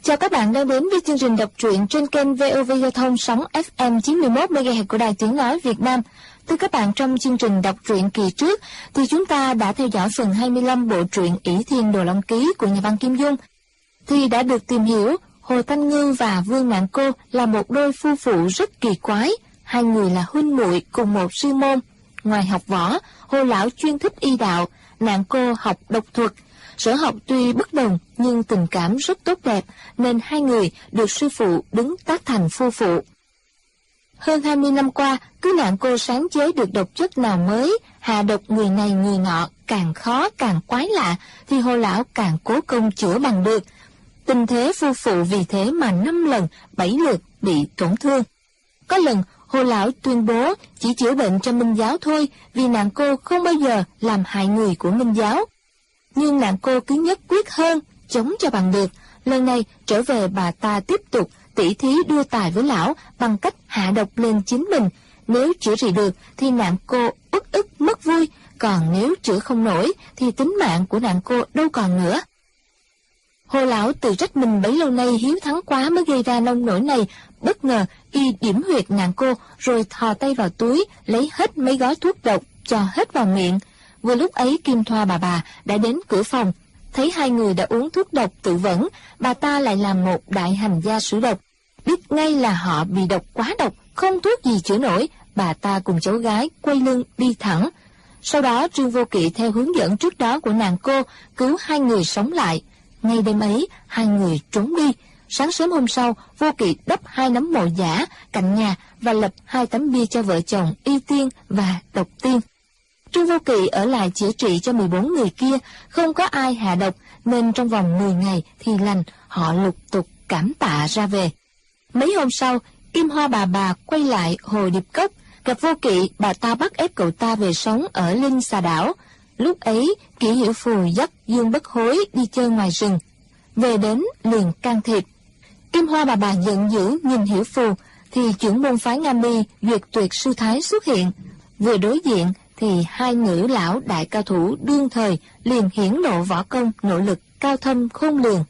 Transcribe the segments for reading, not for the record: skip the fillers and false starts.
Chào các bạn đang đến với chương trình đọc truyện trên kênh VOV Giao thông sóng FM 91 MHz của Đài Tiếng nói Việt Nam. Thưa các bạn, trong chương trình đọc truyện kỳ trước thì chúng ta đã theo dõi phần 25 bộ truyện Ỷ Thiên Đồ Long Ký của nhà văn Kim Dung. Thì đã được tìm hiểu Hồ Thanh Ngư và Vương Nạn Cô là một đôi phu phụ rất kỳ quái. Hai người là huynh muội cùng một sư môn. Ngoài học võ, Hồ lão chuyên thích y đạo, Nạn Cô học độc thuật. Sở học tuy bất đồng nhưng tình cảm rất tốt đẹp, nên hai người được sư phụ đứng tác thành phu phụ. Hơn 20 năm qua, cứ Nạn Cô sáng chế được độc chất nào mới, hạ độc người này người nọ, càng khó càng quái lạ, thì Hồ lão càng cố công chữa bằng được. Tình thế phu phụ vì thế mà 5 lần, 7 lượt bị tổn thương. Có lần, Hồ lão tuyên bố chỉ chữa bệnh cho Minh giáo thôi, vì Nạn Cô không bao giờ làm hại người của Minh giáo. Nhưng Nạn Cô cứ nhất quyết hơn, chống cho bằng được. Lần này trở về, bà ta tiếp tục tỉ thí đua tài với lão bằng cách hạ độc lên chính mình. Nếu chữa trị được thì Nạn Cô uất ức mất vui, còn nếu chữa không nổi thì tính mạng của Nạn Cô đâu còn nữa. Hồ lão tự trách mình bấy lâu nay hiếu thắng quá mới gây ra nông nỗi này. Bất ngờ y điểm huyệt Nạn Cô rồi thò tay vào túi lấy hết mấy gói thuốc độc cho hết vào miệng. Vừa lúc ấy Kim Thoa bà đã đến cửa phòng, thấy hai người đã uống thuốc độc tự vẫn. Bà ta lại là một đại hành gia sử độc, biết ngay là họ bị độc quá độc, không thuốc gì chữa nổi. Bà ta cùng cháu gái quay lưng đi thẳng. Sau đó Trương Vô Kỵ theo hướng dẫn trước đó của Nạn Cô cứu hai người sống lại. Ngay đêm ấy hai người trốn đi. Sáng sớm hôm sau, Vô Kỵ đắp 2 nấm mộ giả cạnh nhà và lập 2 tấm bia cho vợ chồng Y Tiên và Độc Tiên. Trương Vô Kỵ ở lại chữa trị cho 14 người kia, không có ai hạ độc, nên trong vòng 10 ngày thì lành. Họ lục tục cảm tạ ra về. Mấy hôm sau, Kim Hoa bà quay lại Hồ Điệp Cốc, gặp Vô Kỵ. Bà ta bắt ép cậu ta về sống ở Linh Xà Đảo. Lúc ấy Kỷ Hiểu Phù dắt Dương Bất Hối đi chơi ngoài rừng, về đến liền can thiệp. Kim Hoa bà giận dữ nhìn Hiểu Phù thì trưởng môn phái Nga Mi Duyệt Tuyệt Sư Thái xuất hiện. Vừa đối diện thì hai ngữ lão đại cao thủ đương thời liền hiển lộ võ công nội lực cao thâm khôn lường.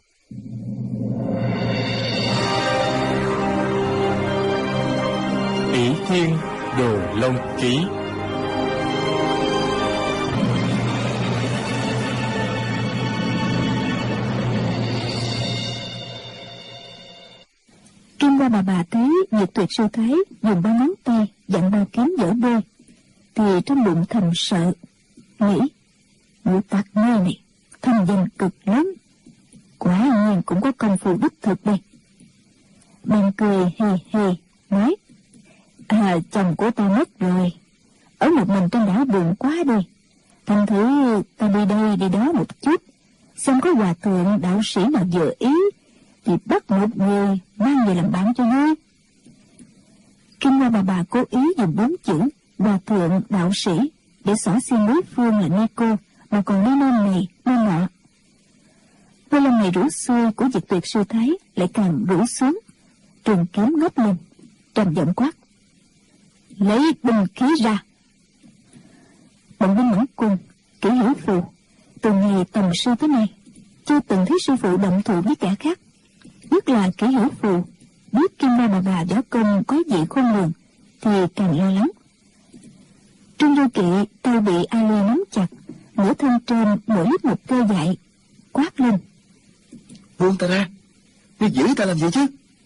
Ỷ Thiên Đồ Long Ký. Kim Hoa bà thấy Duyệt Tuyệt Sư Thái dùng 3 ngón tay dặn bao kiếm dở đôi, thì trong bụng thầm sợ, nghĩ ngũ tặc nơi này thanh danh cực lớn, quả nhiên cũng có công phu đích thực đây. Bèn cười hì hì nói: chồng của ta mất rồi, ở một mình trên đảo buồn quá đi, thành thử ta đi đây đi đó một chút, xem có hòa thượng đạo sĩ nào vừa ý thì bắt một người mang về làm bạn cho vui. Kim Hoa bà cố ý dùng 4 chữ hòa thượng đạo sĩ để xỏ xiên đối phương là ni cô, mà còn nói nôm này nôm nọ. Đôi lông mày rủ xuôi của Duyệt Tuyệt Sư Thái lại càng rủ xuống, trường kiếm ngóc lên, trầm giọng quát: lấy binh khí ra. Bọn binh mãn quân Kỷ Hiểu Phù từ ngày tầm sư tới nay chưa từng thấy sư phụ động thủ với kẻ khác, nhất là Kỷ Hiểu Phù biết Kim Hoa bà võ công có vị khôn lường thì càng lo lắng. Trương Vô Kỵ tay bị A Lê nắm chặt, nửa thân trên mỗi lúc một cơ dại, quát lên: buông ta ra, ngươi giữ ta làm gì chứ?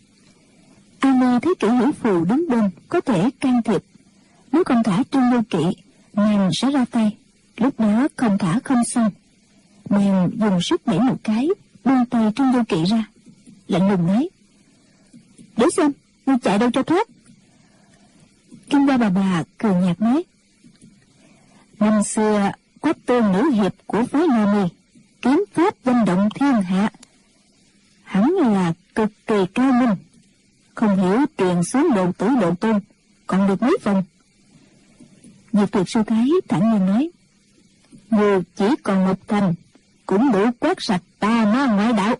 A Lê thấy Kỷ Hiểu Phù đứng bên có thể can thiệp, nếu không thả Trương Vô Kỵ nàng sẽ ra tay, lúc đó không thả không xong. Nàng dùng sức đẩy một cái, buông tay Trương Vô Kỵ ra, lạnh lùng nói: để xem ngươi chạy đâu cho thoát. Kim Hoa bà cười nhạt nói: năm xưa Quách Tương nữ hiệp của phái Nga Mi kiếm pháp danh động thiên hạ, hẳn là cực kỳ cao minh, không hiểu truyền xuống độ tử độ tôn còn được mấy phần. Duyệt Tuyệt Sư Thái thẳng nhiên nói: người chỉ còn một thành cũng đủ quét sạch tà ma ngoại đạo.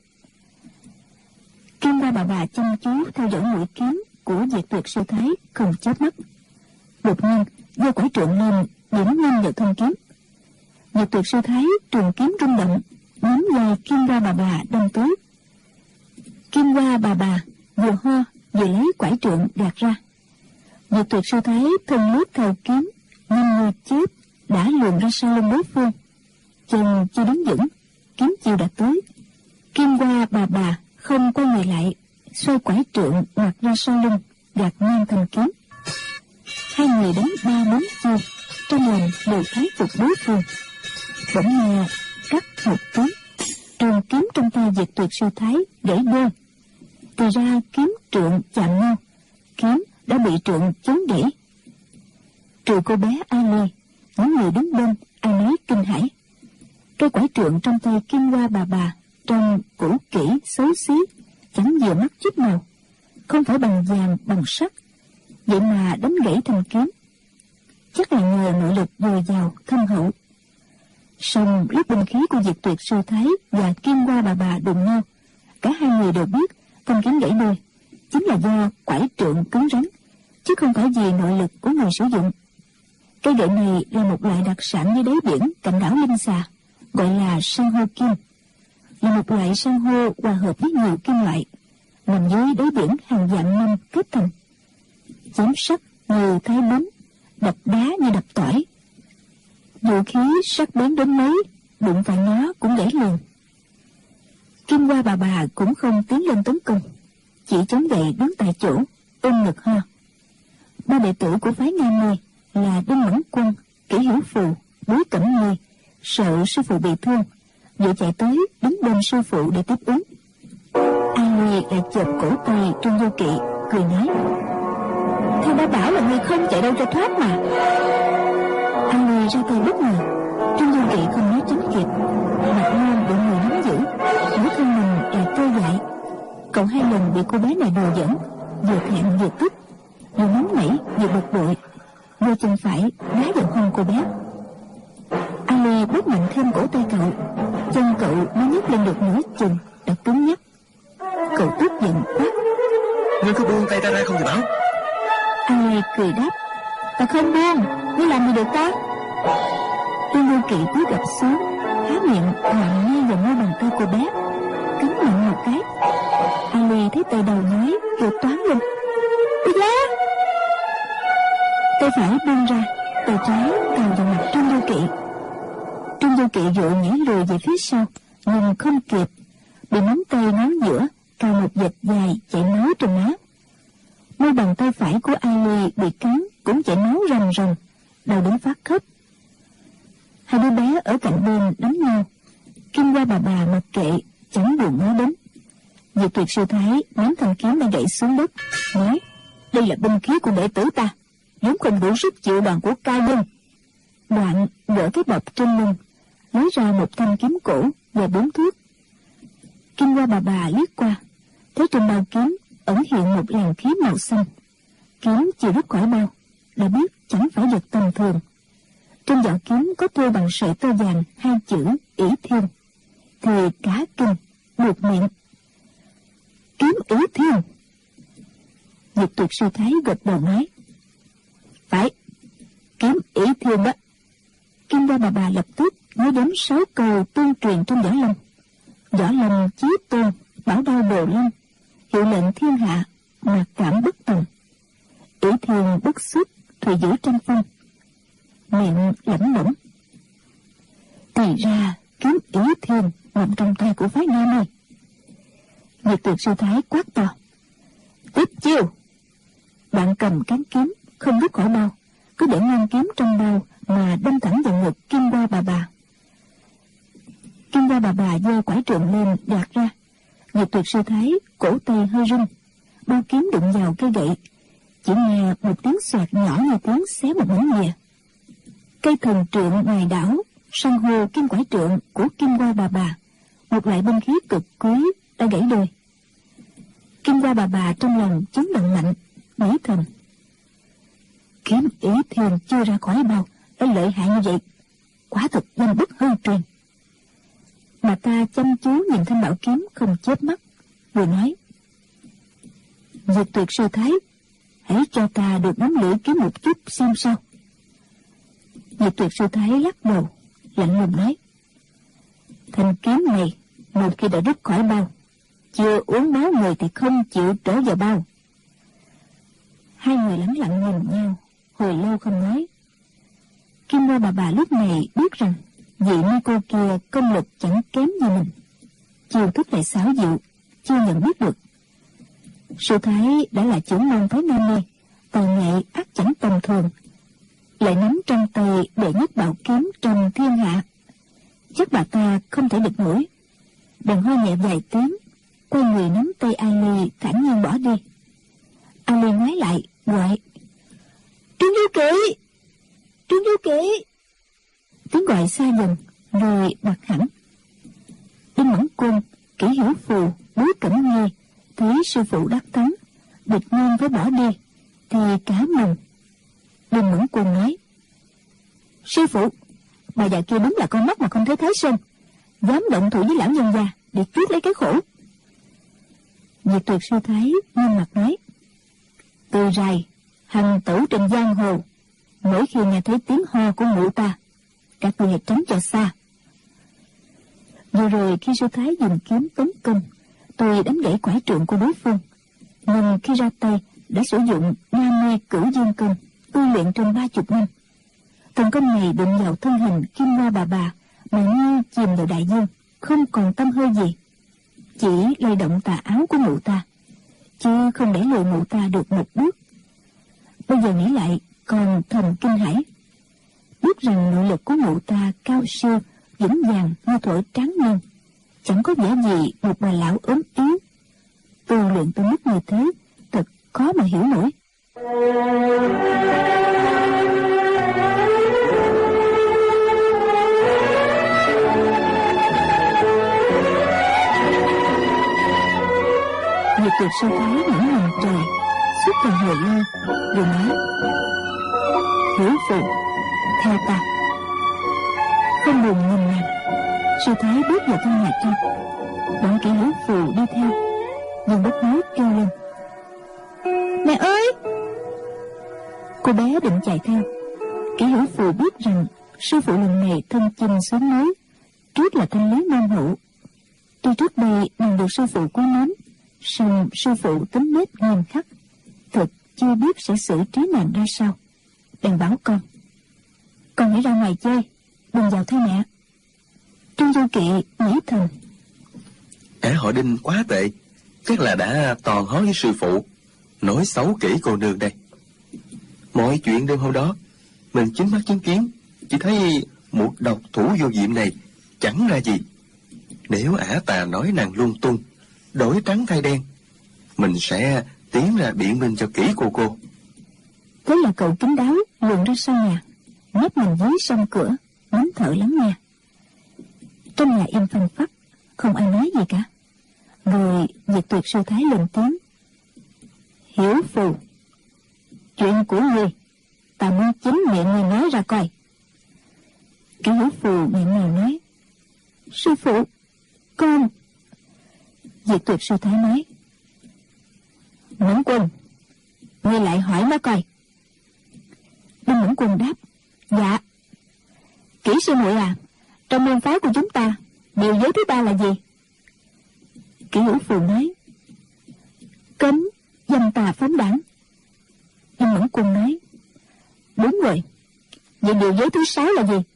Kim Hoa bà chăm chú theo dõi mũi kiếm của Duyệt Tuyệt Sư Thái không chớp mắt. Đột nhiên giơ quải trượng lên điểm nhanh vào thân kiếm. Duyệt Tuyệt Sư Thái trường kiếm rung động, nắm dài Kim Hoa bà đâm tới. Kim Hoa bà vừa ho vừa lấy quải trượng gạt ra. Diệt Tuyệt Sư Thái thân lướt theo kiếm, nhanh như chớp đã luồn ra sau lưng đối phương. Chân chưa đứng vững, kiếm chiêu đã tới. Kim Hoa bà không quay người lại, xoay quải trượng ngoặt ra sau lưng, gạt ngang thanh kiếm. Hai người đánh 3-4 chiêu, trong lòng đều thái phục đối phương. Bỗng nghe cắt một tiếng, trường kiếm trong tay Diệt Tuyệt Sư Thái gãy đôi. Thì ra kiếm trượng chạm nhau, kiếm đã bị trượng chấn gãy. Trừ cô bé Ali, những người đứng bên ai nấy kinh hãi. Cây quải trượng trong tay Kim Hoa bà trông cũ kỹ xấu xí, chẳng vừa mắt chút nào, không phải bằng vàng bằng sắt, vậy mà đánh gãy thanh kiếm. Chắc là nhờ nội lực dồi dào thâm hậu. Song lúc binh khí của Diệt Tuyệt Sư Thái và Kim Hoa bà đụng nhau, cả hai người đều biết thanh kiếm gãy đôi chính là do quải trượng cứng rắn, chứ không phải vì nội lực của người sử dụng. Cây gậy này là một loại đặc sản dưới đáy biển cạnh đảo Linh Xà, gọi là san hô kim, là một loại san hô hòa hợp với nhiều kim loại, nằm dưới đáy biển hàng vạn năm kết thành. Chém sắt như thái bún, đập đá như đập tỏi. Vũ khí sắc bén đến mấy, đụng phải nó cũng gãy liền. Kim Hoa bà cũng không tiến lên tấn công, chỉ chống gậy đứng tại chỗ, ôm ngực ho. Ba đệ tử của phái Nga Mi là Đinh Mẫn Quân, Kỷ Hiểu Phù, Bối Cẩm Nhi sợ sư phụ bị thương, vội chạy tới đứng bên sư phụ để tiếp ứng. Ali lại chộp cổ tay Trương Vô Kỵ, cười nói: "Thầy đã bảo là ngươi không chạy đâu cho thoát mà." Ali ra tay bất ngờ, Trương Vô Kỵ không né tránh kịp, mặt non bị người nắm giữ, nửa thân mình lại trôi dại. Cậu hai lần bị cô bé này đùa giỡn, vừa thẹn vừa tức, vừa nóng nảy vừa bực bội, vô chân phải đá vào hông cô bé. Ali bóp mạnh thêm cổ tay cậu, chân cậu mới nhấc lên được nửa chừng đã cứng nhắc. Cậu tức giận quát: "Ngươi có buông tay ta ra không thì bảo." Ali cười đáp: "Ta không buông, ngươi làm gì được ta?" Trương Vô Kỵ cúi gập xuống, há miệng ngoạm ngay vào môi bàn tay cô bé, cắn mạnh một cái. Ali thấy tay đầu nhói, kêu toáng lên: "Ây da!" Tay phải buông ra, tay trái cào vào mặt Trương Vô Kỵ. Trương Vô Kỵ vội nhảy lùi về phía sau, nhưng không kịp, bị nắm tay ngón giữa cào một vệt dài chảy máu trên má. Môi bàn tay phải của Ali bị cắn cũng chảy máu ròng ròng, đau đến phát khóc. Hai đứa bé ở cạnh bên đánh nhau, Kim Hoa bà mặc kệ, chẳng buồn nói đến. Diệt Tuyệt Sư Thái ném thanh kiếm đã gãy xuống đất, nói: "Đây là binh khí của đệ tử ta, vốn không đủ sức chịu đòn của ca dân." Đoạn gỡ cái bọc trên lưng, lấy ra một thanh kiếm cổ và 4 thước. Kim Hoa bà liếc qua, thấy trên bao kiếm ẩn hiện một làn khí màu xanh. Kiếm chưa rút khỏi bao, đã biết chẳng phải vật tầm thường. Trên vỏ kiếm có thêu bằng sợi tơ vàng 2 chữ Ỷ Thiên. Thì cả kinh buột miệng: "Kiếm Ỷ Thiên!" Diệt Tuyệt Sư Thái gật đầu nói: "Phải, kiếm Ỷ Thiên đó." Kim Hoa bà lập tức nói đến 6 câu tương truyền trong Võ Lâm: "Võ Lâm chí tôn, bảo đao đồ lâm, hiệu lệnh thiên hạ, mặc cảm bất tòng. Ỷ Thiên bất xuất, thủy giữ tranh phong." Miệng lẩm bẩm: "Thì ra kiếm Ỷ Thiên nằm trong tay của phái Nga Mi." Diệt Tuyệt Sư Thái quát to: "Tiếp chiêu!" Bạn cầm cán kiếm không rút khỏi bao, cứ để ngang kiếm trong bao mà đâm thẳng vào ngực Kim Hoa bà. Kim Hoa bà giơ quải trượng lên gạt ra. Diệt Tuyệt Sư Thái cổ tay hơi rung, bao kiếm đụng vào cây gậy, chỉ nghe một tiếng xoẹt nhỏ như tiếng xé một mảnh nhẹ. Cây thần trượng ngoài đảo san hô kim quải trượng của Kim Hoa bà, một loại binh khí cực quý, đã gãy đôi. Kim Hoa bà trong lòng chấn động mạnh, nghĩ thầm: kiếm Ỷ Thiên chưa ra khỏi bao đã lợi hại như vậy, quả thật danh bất hư truyền. Mà ta chăm chú nhìn thanh bảo kiếm không chớp mắt, vừa nói: Diệt Tuyệt Sư Thái, hãy cho ta được nắm lưỡi kiếm một chút xem sao. Diệt Tuyệt Sư Thái lắc đầu, lạnh lùng nói: thanh kiếm này một khi đã rút khỏi bao, chưa uống máu người thì không chịu trở vào bao. Hai người lẳng lặng nhìn nhau, hồi lâu không nói. Kim Hoa bà lúc này biết rằng vị ni cô kia công lực chẳng kém gì mình, chiêu thức lại xảo diệu, chưa nhận biết được. Sư Thái đã là trưởng môn phái Nam Mê, tài nghệ ắt chẳng tầm thường, lại nắm trong tay đệ nhất bảo kiếm trong thiên hạ, chắc bà ta không thể địch nổi. Bèn ho nhẹ vài tiếng, quay người nắm tay Ali thản nhiên bỏ đi. Ali ngoái lại gọi: Trương Du Kỵ, Trương Du Kỵ. Tiếng gọi xa dần rồi bặt hẳn. Đinh Mẫn Quân, Kỷ Hiểu Phù, Bối Cẩm Nhi thấy sư phụ đắc thắng, địch nhân phải bỏ đi thì cả mừng. Đinh Mẫn Quân nói: Sư phụ, bà già kia đúng là con mắt mà không thấy Thái Sơn, dám động thủ với lão nhân già để chuốc lấy cái khổ. Diệt Tuyệt sư thái nghiêm mặt nói: Từ rày hành tẩu trên giang hồ, mỗi khi nghe thấy tiếng ho của mụ ta, các ngươi hãy tránh cho xa. Vừa rồi khi sư thái dùng kiếm tấn công, tôi đánh gãy quải trượng của đối phương, nhưng khi ra tay đã sử dụng Nam Mê Cửu Dương Công tu luyện trong 30 năm. Thần công này đụng vào thân hình Kim Hoa bà mà như chìm vào đại dương, không còn tăm hơi gì, chỉ lay động tà áo của mụ ta, chứ không để lùi mụ ta được một bước. Bây giờ nghĩ lại còn thầm kinh hãi, biết rằng nội lực của mụ ta cao siêu vững vàng như thuở tráng niên, chẳng có vẻ gì một bà lão ốm yếu. Tu luyện tới mức như thế thật khó mà hiểu nổi. Diệt Tuyệt sư thái ngẩng nhìn trời, suốt thần hồi lâu, rồi nói: Hiểu Phù, theo ta. Không buồn nhìn nàng, sư thái bước vào trong nhà trong. Bọn Kỷ Hiểu Phù đi theo, nhưng bất hối kêu lên: Mẹ ơi! Cô bé định chạy theo. Kỷ Hiểu Phù biết rằng sư phụ lần này thân chinh xuống núi, trước là thanh lý môn hữu. Tuy trước đây nàng được sư phụ quý mến, song sư phụ tính nết nghiêm khắc, thực chưa biết sẽ xử trí nàng ra sao. Bèn bảo con hãy ra ngoài chơi, đừng vào theo mẹ. Trương Du Kỵ nghĩ thầm: Ả họ Đinh quá tệ, chắc là đã tòn hó với sư phụ, nói xấu Kỷ cô nương đây. Mọi chuyện đêm hôm đó mình chính mắt chứng kiến, chỉ thấy một độc thủ vô diệm này chẳng ra gì. Nếu ả ta nói nàng lung tung, đổi trắng thay đen, mình sẽ tiến ra biện minh cho Kỷ cô. Thế là cậu kín đáo luồn ra sau nhà, nép mình dưới song cửa, nín thở lắng nghe. Trong nhà im phăng phắc, không ai nói gì cả. Rồi Diệt Tuyệt sư thái lên tiếng: Hiểu Phù, chuyện của ngươi ta muốn chính miệng ngươi nói ra coi. Kỷ Hiểu Phù miệng nào nói: Sư phụ, con. Diệt Tuyệt sư thái nói: Mẫn Quân, ngươi lại hỏi nó coi. Đinh Mẫn Quân đáp: Dạ. Kỷ sư muội à, trong môn phái của chúng ta, điều giới thứ ba là gì? Kỷ Hiểu Phù nói: Cấm dâm tà phóng đảng. Đinh Mẫn Quân nói: Đúng rồi, vậy điều giới thứ 6 là gì?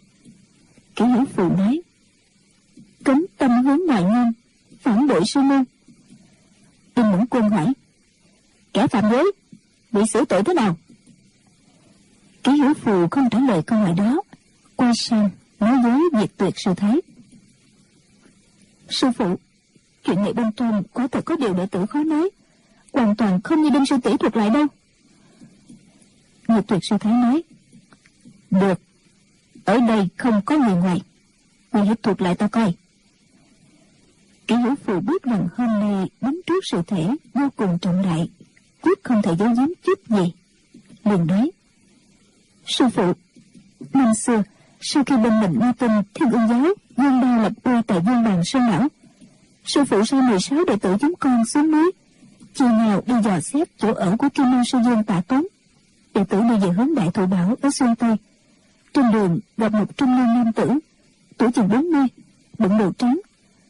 Kỷ Hiểu Phù nói: Cấm tâm hướng ngoại nhân, phản bội sư môn. Đinh Mẫn Quân hỏi: Kẻ phạm giới bị xử tội thế nào? Kỷ Hiểu Phù không trả lời câu hỏi đó, quay sang nói với Diệt Tuyệt sư thái: Sư phụ, chuyện này bên trong quả thật có điều đệ tử khó nói, hoàn toàn không như Đinh sư tỷ thuật lại đâu. Diệt Tuyệt sư thái nói: Được, ở đây không có người ngoài, ngươi hãy thuật lại ta coi. Kỷ Hiểu Phù biết rằng hôm nay đứng trước sự thể vô cùng trọng đại, quyết không thể giấu giếm chút gì, liền nói: Sư phụ, năm xưa sau khi bên mình nghe tin Thiên Ương giáo Dương Đao lập uy tại Vương Bàn Sơn Lão, sư phụ sai 16 đệ tử chúng con xuống núi, chia nhau đi dò xét chỗ ở của Kim Môn sư Dương Tạ Tốn. Đệ tử đi về hướng Đại Thụ Bảo ở Xuân Tây. Trên đường gặp một trung niên nam tử, tuổi chừng 40, bụng đồ trắng.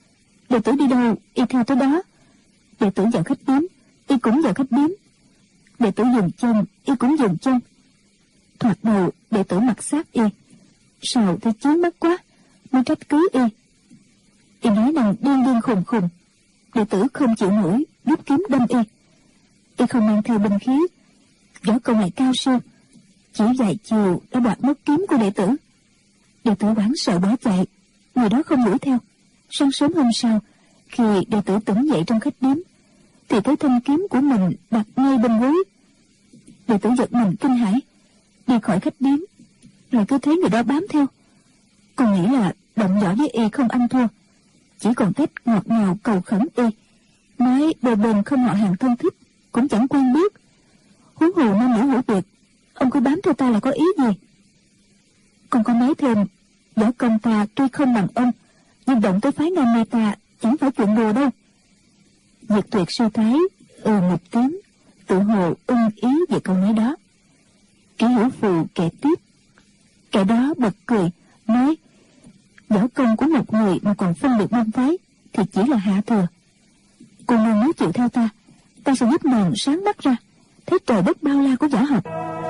Đệ tử đi đâu, y theo tới đó. Đệ tử vào khách điếm, y cũng vào khách điếm. Đệ tử dừng chân, y cũng dừng chân. Thoạt đầu đệ tử mặc sát y, sau thì chướng mắt quá, mới trách cứ y. Y nói rằng điên điên khùng khùng. Đệ tử không chịu nổi, rút kiếm đâm y. Y không mang theo binh khí, võ công lại cao siêu, chỉ vài chiều đã đoạt mất kiếm của đệ tử. Đệ tử hoảng sợ bỏ chạy, người đó không đuổi theo. Sáng sớm hôm sau, khi đệ tử tỉnh dậy trong khách điếm, thì thấy thanh kiếm của mình đặt ngay bên gối. Đệ tử giật mình kinh hãi, đi khỏi khách điếm, rồi cứ thấy người đó bám theo. Còn nghĩ là động võ với y không ăn thua, chỉ còn cách ngọt ngào cầu khẩn y, nói đôi bên không họ hàng thân thích, cũng chẳng quen biết. Huống hồ nam nữ hữu biệt, ông cứ bám theo ta là có ý gì? Còn có nói thêm, võ công ta tuy không bằng ông, nhưng động tới phái nam mê ta chẳng phải chuyện đùa đâu. Diệt Tuyệt sư thái một tiếng, tự hồ ưng ý về câu nói đó. Kỷ Hiểu Phù kể tiếp. Kẻ đó bật cười, nói: võ công của một người mà còn phân biệt môn phái thì chỉ là hạ thừa. Cô nương nếu chịu theo ta sẽ giúp nàng sáng mắt ra, thấy trời đất bao la của võ học.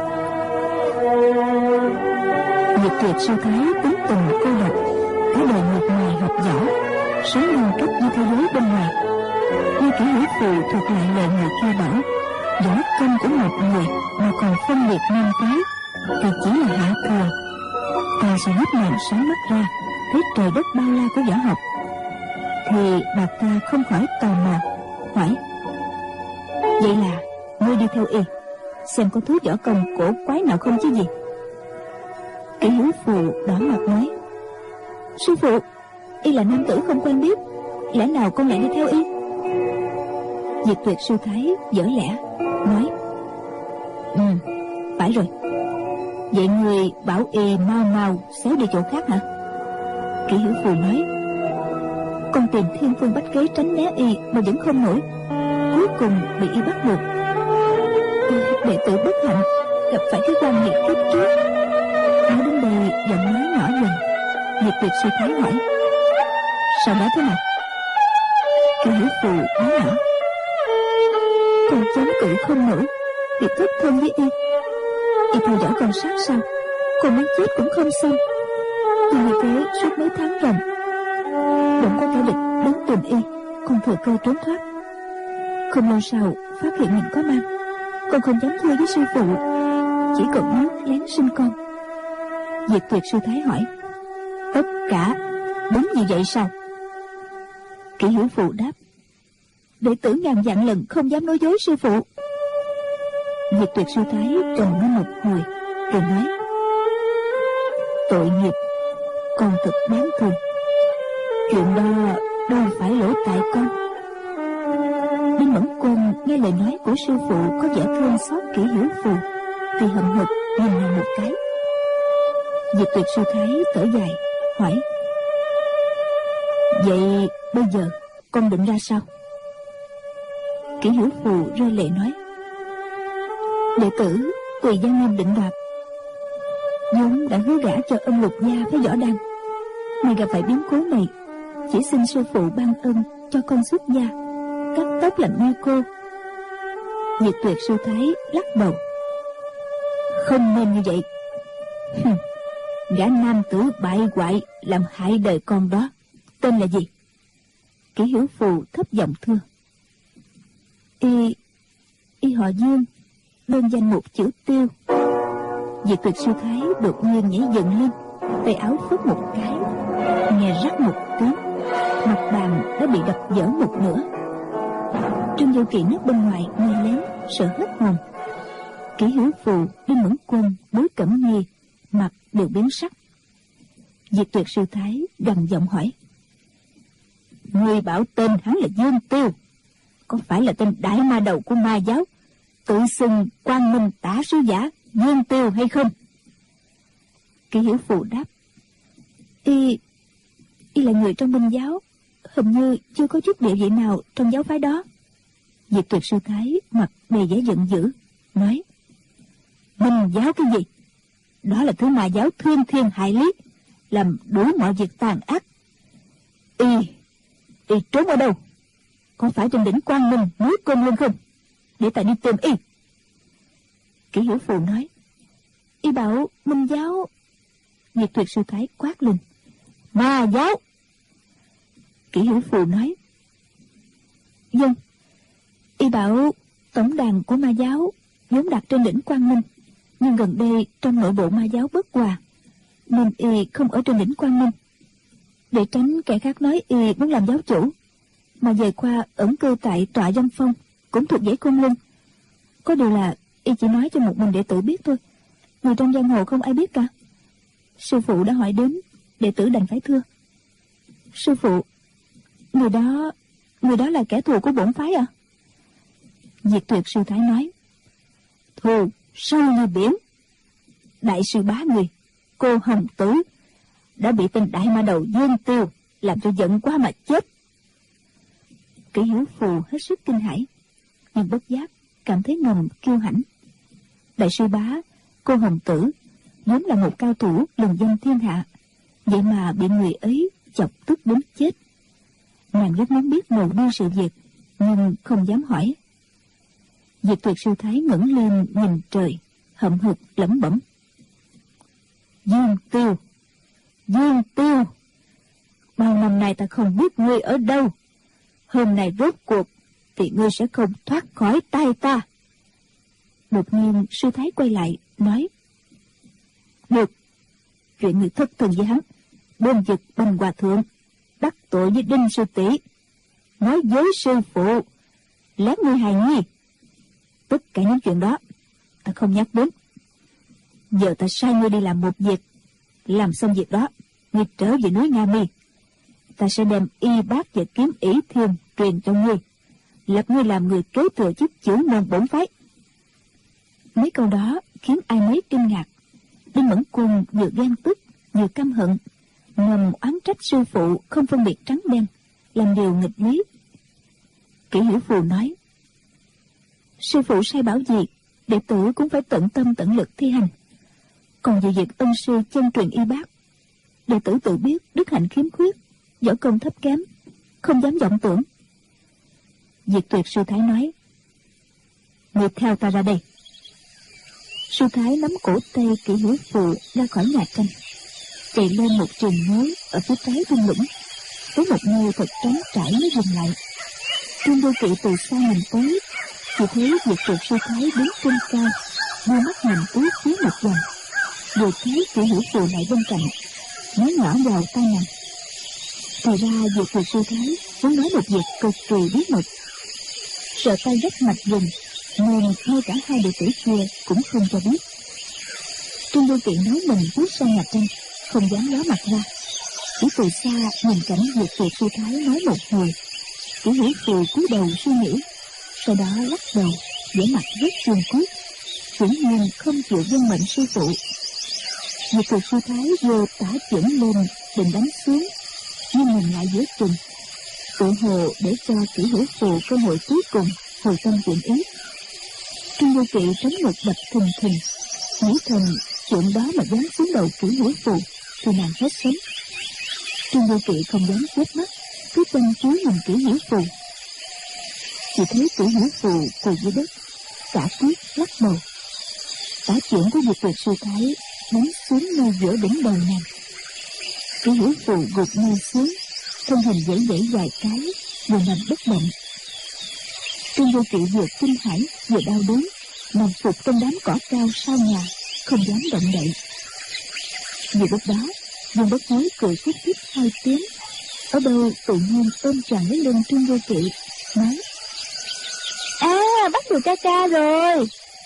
Diệt Tuyệt sư thái tính tình cô độc, cả đời miệt mài học võ, sống nhân cách như thế giới bên ngoài. Như Kỷ Hiểu Phù thuộc lại lời người kia bảo, võ công của một người mà còn phân biệt môn phái thì chỉ là hạ thừa. Ta sẽ giúp nàng sáng mắt ra, thấy trời đất bao la của võ học. Thì bà ta không khỏi tò mò hỏi: vậy là ngươi đi theo y, xem có thứ võ công cổ quái nào không chứ gì? Kỷ Hiểu Phù đỏ mặt nói: sư phụ, y là nam tử không quen biết, lẽ nào con lại đi theo y? Diệt Tuyệt sư thái dở lẽ nói: phải rồi. Vậy người bảo y mau mau xéo đi chỗ khác hả? Kỷ Hiểu Phù nói: con tìm thiên phương bách kế tránh né y mà vẫn không nổi, cuối cùng bị y bắt được. Đệ tử bất hạnh gặp phải cái quan nghiệt kiếp trước. Nói đến đây giọng nói nhỏ dần. Diệt Tuyệt sư thái hỏi: sau đó thế nào? Kỷ Hiểu Phù nói nhỏ: con chống cự không nổi, bị thất thân với y. Y theo dõi con sát sao, con muốn chết cũng không xong. Tuy như thế suốt mấy tháng ròng, bỗng có kẻ địch đến tìm y, con thừa cơ trốn thoát. Không lâu sau phát hiện mình có mang, con không dám thưa với sư phụ, chỉ còn muốn lén sinh con. Diệt Tuyệt sư thái hỏi: tất cả đúng như vậy sao? Kỷ Hiểu Phù đáp: đệ tử ngàn vạn lần không dám nói dối sư phụ. Diệt Tuyệt sư thái trầm ngâm một hồi rồi nói: tội nghiệp, con thật đáng thương. Chuyện đó đâu phải lỗi tại con. Đinh Mẫn Côn nghe lời nói của sư phụ có vẻ thương xót Kỷ Hiểu Phù, thì hậm hực nhìn nàng một cái. Diệt Tuyệt sư thái thở dài hỏi: vậy bây giờ con định ra sao? Kỷ Hiểu Phù rơi lệ nói: đệ tử tùy Giang Nam định đoạt. vốn đã hứa gả cho ông Lục gia với Võ Đăng, nay gặp phải biến cố này, chỉ xin sư phụ ban ân cho con xuất gia, cắt tóc làm ni cô. Diệt Tuyệt sư thái lắc đầu: không nên như vậy. Gã nam tử bại hoại làm hại đời con đó, tên là gì? Kỷ Hiểu Phù thấp giọng thưa: Y họ Dương, đơn danh một chữ Tiêu. Diệt Tuyệt sư thái đột nhiên nhảy dựng lên, tay áo phất một cái, nghe rắc một tiếng, mặt bàn đã bị đập vỡ một nửa. Trương Vô Kỵ nấp bên ngoài nghe lén, sợ hết hồn. Kỷ Hiểu Phù, Đinh Mẫn Quân, Bối Cẩm Nhi mặt đều biến sắc. Diệt Tuyệt sư thái gằn giọng hỏi: người bảo tên hắn là Dương Tiêu, có phải là tên đại ma đầu của ma giáo, tự xưng Quang Minh Tả sứ giả Dương Tiêu hay không? Kỷ Hiểu Phù đáp: Y là người trong Minh giáo, hình như chưa có chút địa vị nào trong giáo phái đó. Diệt Tuyệt sư thái mặt đầy vẻ giận dữ nói: Minh giáo cái gì? Đó là thứ ma giáo thương thiên hại lý, làm đủ mọi việc tàn ác. Y trốn ở đâu? Có phải trên đỉnh Quang Minh, núi Côn Luân không? Để ta đi tìm y. Kỷ Hiểu Phù nói. Y bảo Minh giáo. Diệt Tuyệt Sư Thái quát lên. Ma giáo. Kỷ Hiểu Phù nói. Vâng. Y bảo tổng đàn của ma giáo vốn đặt trên đỉnh Quang Minh, nhưng gần đây trong nội bộ ma giáo bất hòa, nên y không ở trên đỉnh Quang Minh. Để tránh kẻ khác nói y muốn làm giáo chủ, mà về qua ẩn cư tại tọa Văn Phong, cũng thuộc dãy Côn Luân. Có điều là y chỉ nói cho một mình đệ tử biết thôi, người trong giang hồ không ai biết cả. Sư phụ đã hỏi đến, đệ tử đành phải thưa. Sư phụ, người đó là kẻ thù của bổn phái à? Diệt Tuyệt Sư Thái nói. Thù sâu như biển. Đại sư bá người, cô Hồng Tử, đã bị tên đại ma đầu Dương Tiêu làm cho giận quá mà chết. Kỷ Hiểu Phù hết sức kinh hãi, nhưng bất giác cảm thấy ngầm kiêu hãnh. Đại sư bá, cô Hồng Tử vốn là một cao thủ lừng danh thiên hạ, vậy mà bị người ấy chọc tức đến chết. Nàng rất muốn biết đầu đuôi sự việc, nhưng không dám hỏi. Diệt Tuyệt Sư Thái ngẩng lên nhìn trời, hậm hực lẩm bẩm. Dương Tiêu, Dương Tiêu, bao năm nay ta không biết ngươi ở đâu, hôm nay rốt cuộc thì ngươi sẽ không thoát khỏi tay ta. Đột nhiên Sư Thái quay lại nói. Được, chuyện người thất thần với hắn, bên vực Bành Hòa Thượng, đắc tội với Đinh sư tỷ, nói với sư phụ, lén ngươi hài nhi. Tất cả những chuyện đó ta không nhắc đến. Giờ ta sai ngươi đi làm một việc, làm xong việc đó ngươi trở về núi Nga Mi, ta sẽ đem y bát và kiếm ỷ thiên truyền cho ngươi, lập ngươi làm người kế thừa chức chữ môn bổn phái. Mấy câu đó khiến ai nấy kinh ngạc. Đinh Mẫn Quân vừa ghen tức vừa căm hận, ngầm oán trách sư phụ không phân biệt trắng đen, làm điều nghịch lý. Kỷ Hiểu Phù nói. Sư phụ sai bảo gì, đệ tử cũng phải tận tâm tận lực thi hành. Còn về việc ân sư chân truyền y bác, đệ tử tự biết đức hạnh khiếm khuyết, võ công thấp kém, không dám vọng tưởng. Diệt Tuyệt Sư Thái nói. Người theo ta ra đây. Sư Thái nắm cổ tay Kỷ Hiểu Phù ra khỏi nhà tranh, chạy lên một trường mới ở phía trái thung lũng. Tới một nơi thật trống trải mới dừng lại. Trương Vô Kỵ từ xa nhìn tới, chỉ thấy Diệt Tuyệt Sư Thái đứng trên cao, đưa mắt nhìn tứ phía một vòng, rồi thấy Kỷ Hiểu Phù lại bên cạnh, nói nhỏ vào tai nàng. Thì ra Diệt Tuyệt Sư Thái muốn nói một việc cực kỳ bí mật, sợ tay rách mạch dùng, nên ngay cả hai đệ tử kia cũng không cho biết. Trương Vô Kỵ nói mình bước sang nhà tranh, không dám ló mặt ra, chỉ từ xa nhìn cảnh Diệt Tuyệt Sư Thái nói một hồi. Kỷ Hiểu Phù cúi đầu suy nghĩ, sau đó lắc đầu, vẻ mặt rất cương quyết, hiển nhiên không chịu vâng mệnh sư phụ. Diệt Tuyệt Sư Thái vừa tả chưởng lên định đánh xuống, nhưng nhìn lại giữa chừng, tự hồ để cho Kỷ Hiểu Phù cơ hội cuối cùng hồi tâm chuyển ý. Trương Vô Kỵ trống ngực đập thình thình, nghĩ thầm chuyện đó mà dám xuống đầu Kỷ Hiểu Phù thì nàng hết sống. Trương Vô Kỵ không dám chớp mắt, cứ chăm chú nhìn Kỷ Hiểu Phù. Chỉ thấy Kỷ Hiểu Phù quỳ dưới đất, cả quyết lắc đầu. Tả chưởng của Diệt Tuyệt Sư Thái đánh xuống nơi giữa đỉnh đầu nàng. Kỷ Hiểu Phù gục ngay xuống, thân hình dãy dãy vài cái, rồi nằm bất động. Trương Vô Kỵ vừa kinh hãi vừa đau đớn, nằm phục trong đám cỏ cao sau nhà, không dám động đậy. Vừa lúc đó, Dương Bất Hối cười khúc khích hai tiếng, ở đâu tự nhiên ôm choàng lấy lưng Trương Vô Kỵ, nói: bắt được ca ca rồi.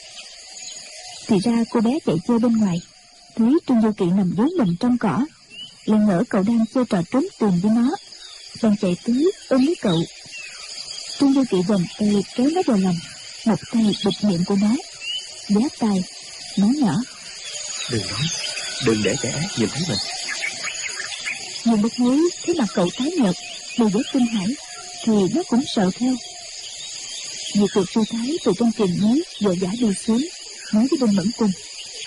Thì ra cô bé chạy chơi bên ngoài, thấy Trương Vô Kỵ nằm vướng mình trong cỏ, lại ngỡ cậu đang chơi trò trốn tìm với nó, bèn chạy tới ôm lấy cậu. Trương Vô Kỵ vòng tay kéo nó vào lòng, một tay bịt miệng của nó, ghé tai nói nhỏ: Đừng nói, đừng để kẻ ác nhìn thấy mình. Nhưng Bất Hối thấy mặt cậu tái nhợt, đầy vẻ kinh hãi, thì nó cũng sợ theo. Diệt Tuyệt Sư Thái từ trong truyền mới vội vã đi xuống, nói với Đinh Mẫn Quân: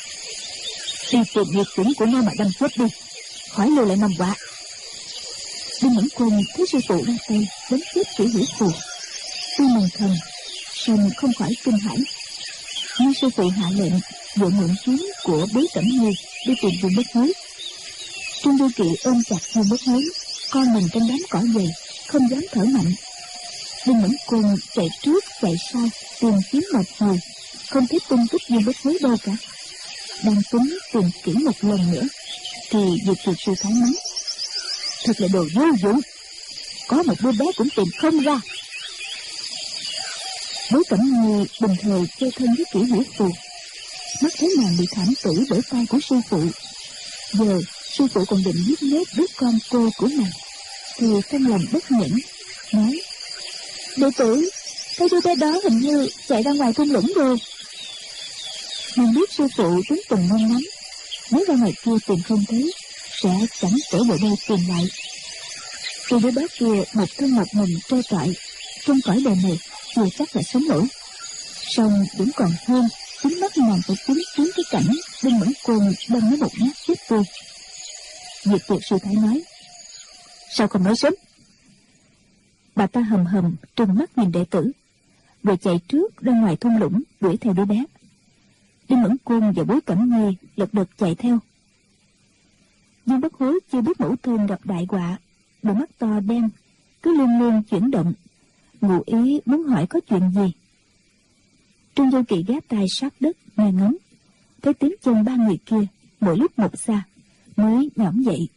Đi tìm nghiệp chủng của nó mà đâm chết đi, khỏi lưu lại mầm họa. Đinh Mẫn Quân thấy sư phụ ra tay đánh chết Kỷ Hiểu Phù, tuy mừng thầm song không khỏi kinh hãi. Nhưng sư phụ hạ lệnh dội mượn kiếm của Bối Cẩm Nhi đi tìm Dương Bất Hối. Trương Du Kỵ ôm chặt Dương Bất Hối, con mình trong đám cỏ dày, không dám thở mạnh. Đinh Mẫn Quân chạy trước chạy sau tìm kiếm một hồi, không thấy tung tích Dương Bất Hối đâu cả. Đang tính tìm kỹ một lần nữa thì Diệt Tuyệt Sư Thái mắng: thật là đồ vô dụng, có một đứa bé cũng tìm không ra. Bối Cẩm Nhi bình thời chơi thân với Kỷ Hiểu Phù, mắt thấy nàng bị thảm tử bởi tay của sư phụ. Giờ sư phụ còn định giết nốt đứa con cô của nàng, thì trong lòng bất nhẫn nói: đệ tử thấy đứa bé đó hình như chạy ra ngoài thung lũng rồi. Nàng biết sư phụ tính tình nôn nóng, nếu ra ngoài kia tìm không thấy sẽ chẳng trở về đây tìm lại. Khi đứa bé kia một thân một mình trôi toại trong cõi đời này chưa chắc là sống nổi, song vẫn còn hơn chính mắt nàng phải chứng kiến cái cảnh Đinh Mẫn Quân đâm nó một nhát chết tươi. Diệt Tuyệt Sư Thái nói: sao không nói sớm? Bà ta hầm hầm trừng mắt nhìn đệ tử, rồi chạy trước ra ngoài thung lũng đuổi theo đứa bé. Đinh Mẫn Quân và Bối Cẩm Nhi lật đật chạy theo. Dương Bất Hối chưa biết mẫu thân gặp đại họa, đôi mắt to đen cứ luôn luôn chuyển động, ngụ ý muốn hỏi có chuyện gì. Trương Du Kỵ ghé tai sát đất nghe ngóng, thấy tiếng chân ba người kia mỗi lúc một xa, mới nhõm dậy.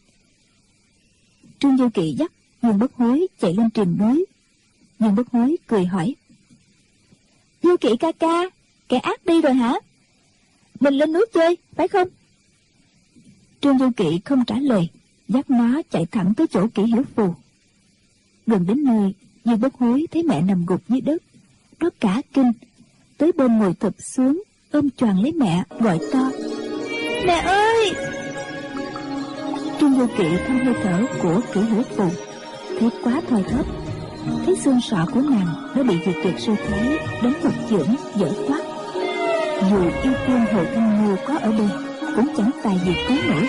Trương Du Kỵ dắt Dương Bất Hối chạy lên triền núi. Dương Bất Hối cười hỏi: Du Kỵ ca ca, kẻ ác đi rồi hả? Mình lên núi chơi phải không? Trương Du Kỵ không trả lời, dắt nó chạy thẳng tới chỗ Kỷ Hiểu Phù. Gần đến nơi, Dương Bất Hối thấy mẹ nằm gục dưới đất, nó cả kinh, tới bên ngồi thụp xuống ôm choàng lấy mẹ, gọi to: mẹ ơi! Trương Du Kỵ thăm hơi thở của Kỷ Hiểu Phù, thấy quá thoi thóp, thấy xương sọ của nàng đã bị Diệt Tuyệt Sư Thái đánh một chưởng dở toát. Dù yêu thương Hồ Thanh Nhu có ở đây cũng chẳng tài gì cứu nổi.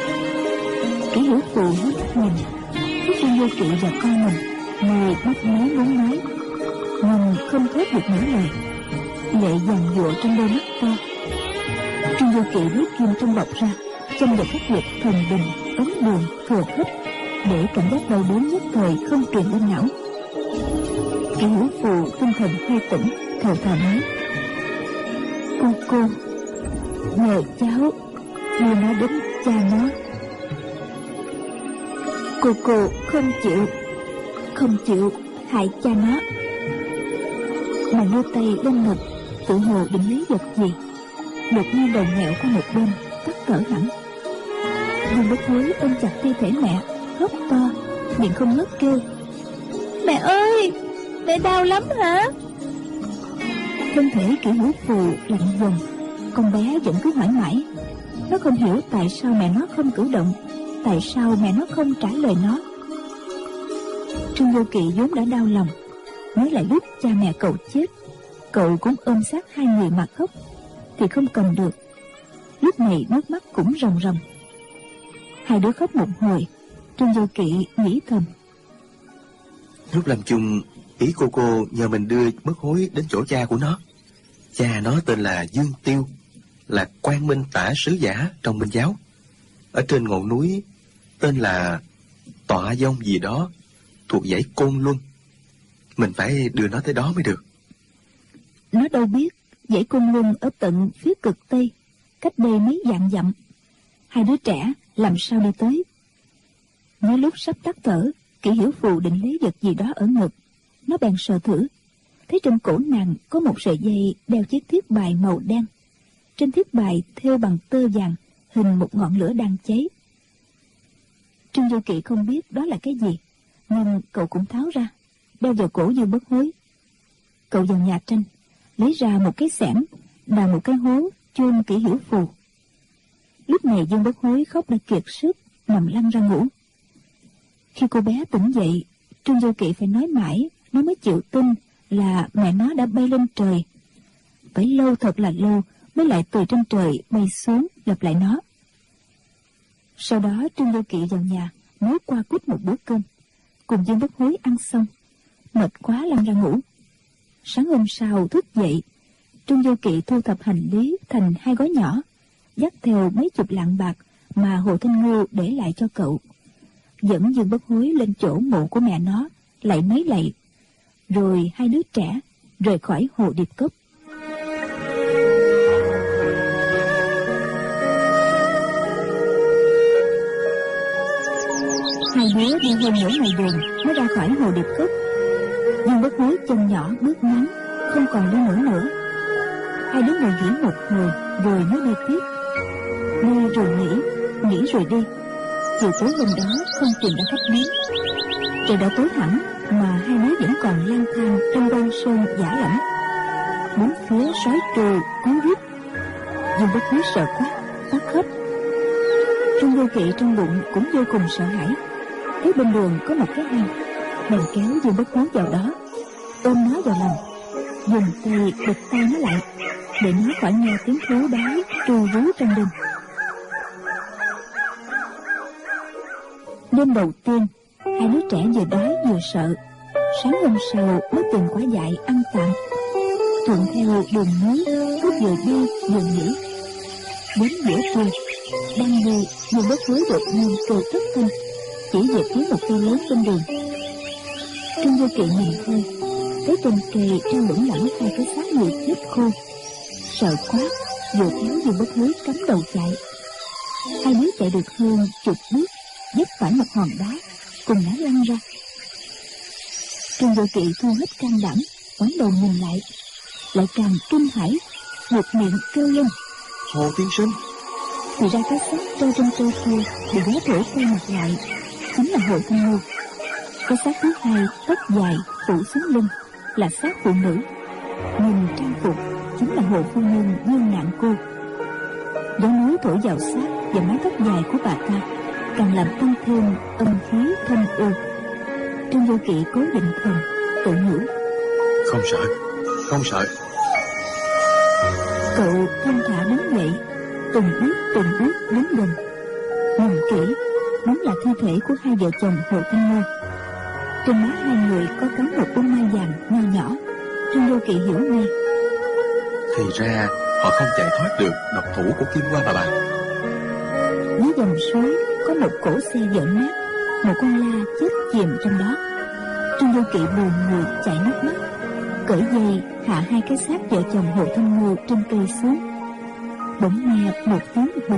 Kỷ Hiểu Phù hết mắt nhìn, thấy Trương Du Kỵ và con mình, người bắt méo muốn nói, nhưng không thốt được nửa lời. Lệ giằng giụa trong đôi mắt to. Trương Du Kỵ rút kim trong bọc ra, châm vào các huyệt thần đình, ấn đường, thừa hít, để cảm giác đau đớn nhất thời không truyền lên não. Kỷ Hiểu Phù tinh thần hơi tỉnh, thều thào nói: cô nhờ cháu đưa nó đến cha nó. Cô không chịu hại cha nó. Nàng đưa tay lên ngực, tự hồ định lấy vật gì, đột nhiên đầu nhẹo qua một bên, tắt thở hẳn. Dương Bất Hối ôm chặt thi thể mẹ, khóc to, miệng không ngớt kêu: mẹ ơi, mẹ đau lắm hả? Thân thể Kỷ Hiểu Phù lạnh dần, con bé vẫn cứ hỏi mãi. Nó không hiểu tại sao mẹ nó không cử động, tại sao mẹ nó không trả lời nó. Trương Du Kỵ vốn đã đau lòng, nhớ lại lúc cha mẹ cậu chết, cậu cũng ôm sát hai người mà khóc, thì không cầm được. Lúc này nước mắt cũng ròng ròng. Hai đứa khóc một hồi, Trương Du Kỵ nghĩ thầm: lúc làm chung, ý cô nhờ mình đưa Bất Hối đến chỗ cha của nó. Cha nó tên là Dương Tiêu, là Quang Minh Tả Sứ Giả trong Minh giáo. Ở trên ngọn núi tên là Tọa Dông gì đó, thuộc dãy Côn Luân. Mình phải đưa nó tới đó mới được. Nó đâu biết dãy Côn Luân ở tận phía cực Tây, cách đây mấy vạn dặm. Hai đứa trẻ làm sao đi tới? Nhớ lúc sắp tắt thở, Kỷ Hiểu Phù định lấy vật gì đó ở ngực. Nó bèn sờ thử, thấy trên cổ nàng có một sợi dây đeo chiếc thiết bài màu đen. Trên thiết bài thêu bằng tơ vàng, hình một ngọn lửa đang cháy. Trương Du Kỵ không biết đó là cái gì, nhưng cậu cũng tháo ra, đeo vào cổ Dương Bất Hối. Cậu vào nhà tranh, lấy ra một cái xẻng, đào một cái hố chôn Kỷ Hiểu Phù. Lúc này Dương Bất Hối khóc đã kiệt sức, nằm lăn ra ngủ. Khi cô bé tỉnh dậy, Trương Du Kỵ phải nói mãi, nó mới chịu tin là mẹ nó đã bay lên trời. Phải lâu thật là lâu mới lại từ trên trời bay xuống gặp lại nó. Sau đó Trương Du Kỵ vào nhà nói qua quýt một bữa cơm, cùng Dương Bất Hối ăn xong, mệt quá lăn ra ngủ. Sáng hôm sau thức dậy, Trương Vô Kỵ thu thập hành lý thành 2 gói nhỏ, dắt theo mấy chục lạng bạc mà Hồ Thanh Ngưu để lại cho cậu, dẫn Dương Bất Hối lên chỗ mộ của mẹ nó, lạy mấy lạy, rồi 2 đứa trẻ rời khỏi Hồ Điệp Cốc. Hai đứa đi hơn nửa ngày đường mới ra khỏi Hồ Điệp Cốc. Dương Bất Hối chân nhỏ bước ngắn, không còn đi nữa. Hai đứa ngồi nghỉ một hồi rồi mới đi tiếp. Đi rồi nghỉ rồi đi. Chiều tối hôm đó không tìm ra khách đến. Trời đã tối hẳn mà hai đứa vẫn còn lang thang trong quan sơn giả lẫm. Bốn phía sói trù cú rít. Dương Bất Hối sợ quá, phát khóc. Trương Vô Kỵ trong bụng cũng vô cùng sợ hãi. Thấy bên đường có một cái hang, bèn kéo Dương Bất Hối vào đó, ôm nó vào lòng, dùng tay bịt tay nó lại để nó khỏi nghe tiếng thú đói tru rú trong đêm. Đêm đầu tiên, hai đứa trẻ vừa đói vừa sợ. Sáng hôm sau mới tìm quả dại ăn tạm. Thuận theo đường núi, cứ vừa đi vừa nghỉ. Đến giữa trưa, đang đi, Dương Bất Hối đột nhiên kêu thất thanh, chỉ về phía một cây lớn bên đường. Trương Vô Kỵ nhìn thôi, thấy trên cây treo lủng lẳng 2 cái xác người chết khô. Sợ quá, vừa kéo Dương Bất Hối cắm đầu chạy. Hai đứa chạy được hơn chục bước, dấp phải một hòn đá, cùng ngã lăn ra. Trương Vô Kỵ thu hết can đảm, ngoảnh đầu nhìn lại càng kinh hãi, một miệng kêu lên: Hồ tiên sinh! Thì ra cái xác treo trên cây kia bị gió thổi quay mặt lại, chính là Hồ Thanh Ngưu. Cái xác thứ hai tóc dài phủ xuống lưng là xác phụ nữ, nhìn trang phục chính là Hồ phu nhân Dương Ngạn Cô. Gió núi thổi vào xác và mái tóc dài của bà ta càng làm tăng thêm âm khí thâm u. Trương Vô Kỵ cố định thần, tự nhủ: Không sợ. Cậu thong thả đứng dậy, từng bước đến gần. Nhìn kỹ, đúng là thi thể của 2 vợ chồng Hồ Thanh Ngưu. Trên má 2 người có cắm một bông mai vàng nho nhỏ. Trương Vô Kỵ hiểu ngay. Thì ra họ không chạy thoát được độc thủ của Kim Hoa bà. Dưới dòng suối có một cỗ xe vỡ nát, một con la chết chìm trong đó. Trương Vô Kỵ buồn người chảy nước mắt, cởi dây hạ 2 cái xác vợ chồng Hồ Thanh Ngưu trên cây xuống. Bỗng nghe một tiếng bụp.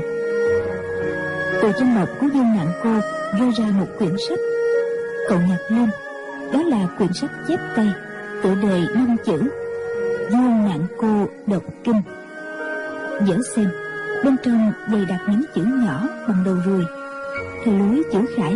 Từ trong mộc của Dương Ngạn Cô rơi ra một quyển sách. Cậu nhặt lên, đó là quyển sách chép tay, tựa đề 5 chữ: Dương Ngạn Cô đọc kinh. Dở xem, bên trong dày đặc những chữ nhỏ bằng đầu ruồi, theo lối chữ khải,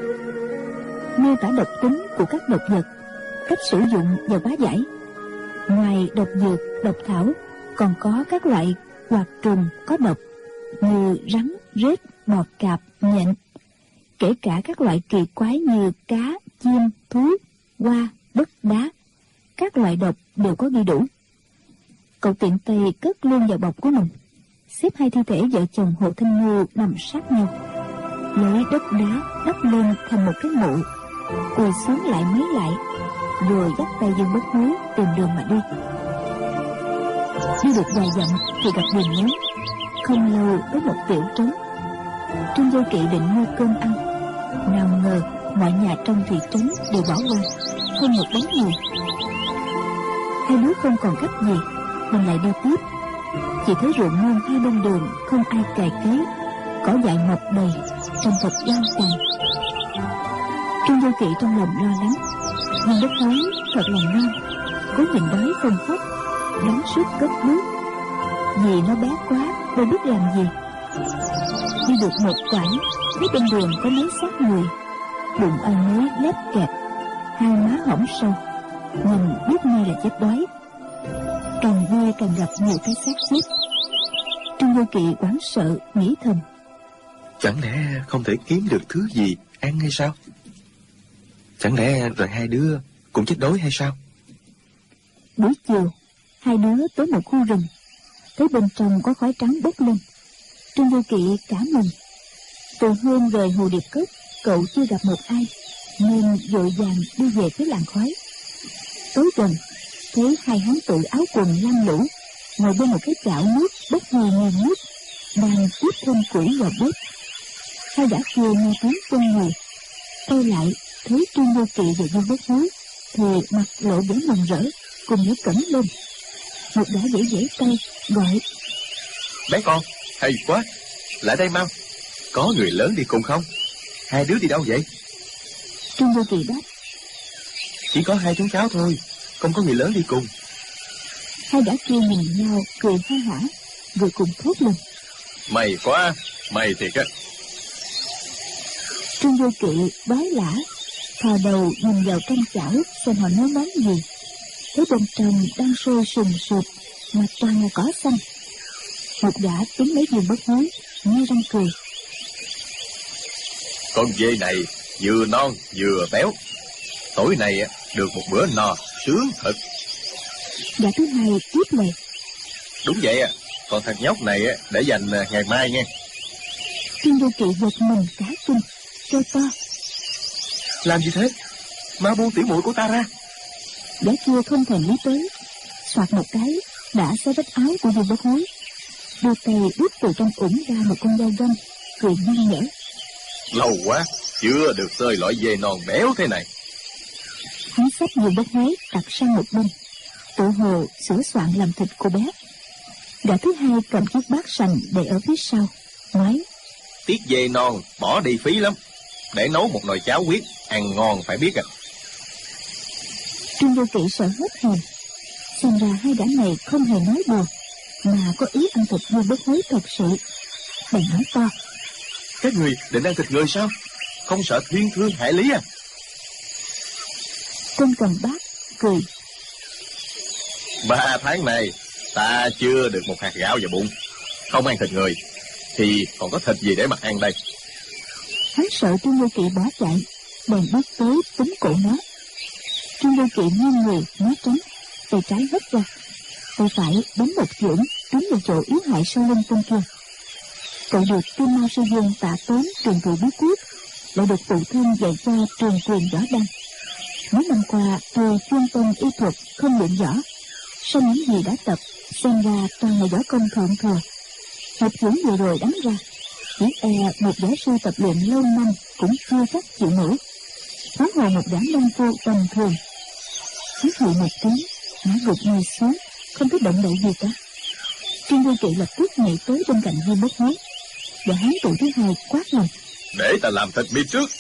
miêu tả độc tính của các độc vật, cách sử dụng và hóa giải. Ngoài độc dược, độc thảo, còn có các loại hoạt trùng có độc như rắn, rết, bọ cạp, nhện, kể cả các loại kỳ quái như cá, chim, thú, hoa, đất, đá. Các loại độc đều có ghi đủ. Cậu tiện tay cất luôn vào bọc của mình, xếp 2 thi thể vợ chồng Hồ Thanh Ngưu nằm sát nhau, lấy đất đá đắp lên thành một cái mộ, cùi xuống lại mấy lại, rồi dắt tay Dương Bất Hối tìm đường mà đi. Đi được vài dặm thì gặp đường lớn, không lâu tới một tiểu trấn. Trương Vô Kỵ định mua cơm ăn, nào ngờ mọi nhà trong thị trấn đều bỏ hoang, không một bóng người. Hai đứa không còn cách gì, mình lại đi tiếp. Chỉ thấy ruộng nương hai bên đường không ai cày cấy, cỏ dại mọc đầy, trồng thật gian tàn. Trương Vô Kỵ trong lòng lo lắng, nhưng đất hối thật là ngon, cố nhìn đói không khóc, gắng sức cất bước. Vì nó bé quá, đâu biết làm gì. Đi được một quãng, thấy bên đường có mấy xác người, bụng ai nấy lép kẹp, hai má hõm sâu, nhìn biết ngay là chết đói. Càng về càng gặp nhiều cái xác chết. Trương Vô Kỵ hoảng sợ nghĩ thầm: chẳng lẽ không thể kiếm được thứ gì ăn hay sao? Chẳng lẽ rồi hai đứa cũng chết đói hay sao? Buổi chiều, hai đứa tới một khu rừng, thấy bên trong có khói trắng bốc lên. Trương Vô Kỵ cả mình. Từ hôm rời Hồ Điệp Cốc, cậu chưa gặp một ai, nên vội vàng đi về phía làng khói. Tối dần, thấy hai hán tự áo quần lam lũ ngồi bên một cái chảo nước bốc hơi nghi ngút, đang tiếp thêm củi vào bếp. Hai gã kia nghe tiếng tung người, quay lại thấy Trương Vô Kỵ và Dương Bất Hối thì mặt lộ vẻ mừng rỡ, cùng nhớ cẩn lên. Một gã dễ dễ tay gọi: Bé con, hay quá, lại đây mau. Có người lớn đi cùng không? Hai đứa đi đâu vậy? Trương Vô Kỵ đáp: Chỉ có hai chúng cháu thôi, không có người lớn đi cùng. Hai gã kia nhìn nhau cười ha hả, rồi cùng thốt lên: Mày quá, mày thiệt á. Trương Vô Kỵ vái lả, thò đầu nhìn vào trong chảo xem họ nấu món gì. Thấy bên trong đang sôi sùng sục mà toàn là cỏ xanh. Một gã túm lấy Dương Bất Hối, nghe răng cười: Con dê này vừa non vừa béo, tối nay được một bữa no sướng thật. Gã thứ hai tiếp lời: Đúng vậy, còn thằng nhóc này để dành ngày mai nghe. Trương Vô Kỵ giật mình cả kinh, kêu to: Làm gì thế? Mau buông tiểu muội của ta ra. Gã kia không thèm lý tới, soạt một cái đã xé rách áo của Dương Bất Hối, đưa tay đút từ trong ủng ra một con dao găm, cười nhăn nhở: Lâu quá chưa được xơi loại dê non béo thế này. Hắn xách Dương Bất Hối đặt sang một bên, tự hồ sửa soạn làm thịt cô bé. Gã thứ hai cầm chiếc bát sành để ở phía sau, nói: Tiết dê non bỏ đi phí lắm, để nấu một nồi cháo huyết ăn ngon phải biết à. Trương Vô Kỵ sợ hết hồn, xem ra hai gã này không hề nói đùa, mà có ý ăn thịt Dương Bất Hối thật sự. Bèn nói to: Các người định ăn thịt người sao? Không sợ thiên thương hại lý à? Tên cầm bát cười: 3 tháng này ta chưa được một hạt gạo vào bụng, không ăn thịt người thì còn có thịt gì để mà ăn đây? Hắn sợ Trương Vô Kỵ bỏ chạy, bèn bước tới túm cổ nó. Trương Vô Kỵ nghiêng người né tránh, tay trái hất ra, tay phải đánh một chưởng trúng vào chỗ yếu hại sau lưng tên kia. Cậu được Kim Mao Sư Dương Tạ Tốn truyền thụ bí quyết, lại được phụ thân dạy cho trường quyền võ đăng. Mấy năm qua tôi chuyên tâm y thuật, không luyện võ. Sau những gì đã tập, xem ra toàn là võ công thượng thừa. Một chưởng vừa rồi đánh ra, chỉ e một võ sư tập luyện lâu năm cũng chưa chắc chịu nổi. Phá hồ một gã nông phu tầm thường. Hít hụi một tiếng, ngã gục người xuống, không có động đậy gì cả. Trương Vô Kỵ lập tức nhảy tới bên cạnh Dương Bất Hối, và hán tự thứ hai quát lòng: Để ta làm thịt mi trước.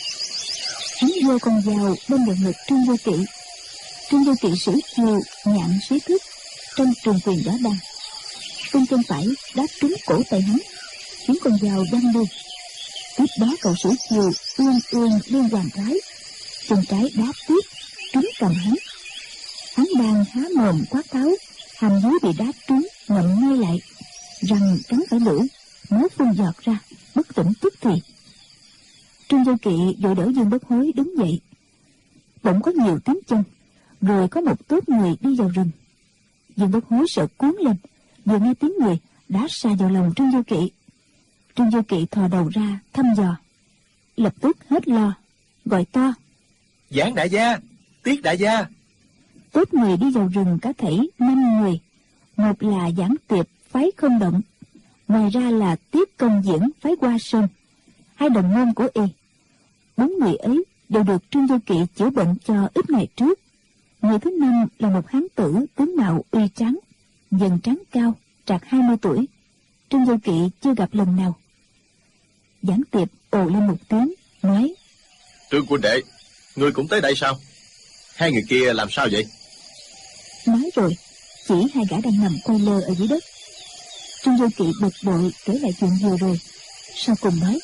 Hắn giơ con dao đâm vào ngực Trương Vô Kỵ. Trương Vô Kỵ sử chiêu nhạn xí thức trong trường quyền võ đăng, bên chân phải đá trúng cổ tay hắn, khiến con dao văng đi. Tiếp đó cậu sử chiêu ương ương liên hoàn trái, chân trái đá tiếp trúng cầm hắn. Hắn đang há mồm quát tháo, hàm dưới bị đá trúng ngậm ngay lại, răng cắn phải lưỡi, máu phun giọt ra, bất tỉnh tức thì. Trương Vô Kỵ vội đỡ Dương Bất Hối đứng dậy. Bỗng có nhiều tiếng chân, rồi có một tốp người đi vào rừng. Dương Bất Hối sợ cuốn lên, vừa nghe tiếng người đã sa vào lòng Trương Vô Kỵ. Trương Vô Kỵ thò đầu ra thăm dò, lập tức hết lo, gọi to: Giảng đại gia, Tiết đại gia. Tốp người đi vào rừng cả thảy 5 người, một là Giảng Tiệp phái Không Động, ngoài ra là Tiết Công Diễn phái Hoa Sơn, 2 đồng môn của y. 4 người ấy đều được Trương Vô Kỵ chữa bệnh cho ít ngày trước. Người thứ 5 là một hán tử tướng mạo uy tráng, dần trán cao, trạc 20 tuổi. Trương Vô Kỵ chưa gặp lần nào. Giảng Tiệp ồ lên một tiếng, nói: Trương huynh đệ, ngươi cũng tới đây sao? 2 người kia làm sao vậy? Nói rồi chỉ 2 gã đang nằm quay lơ ở dưới đất. Trương Vô Kỵ bực bội kể lại chuyện vừa rồi, sau cùng nói: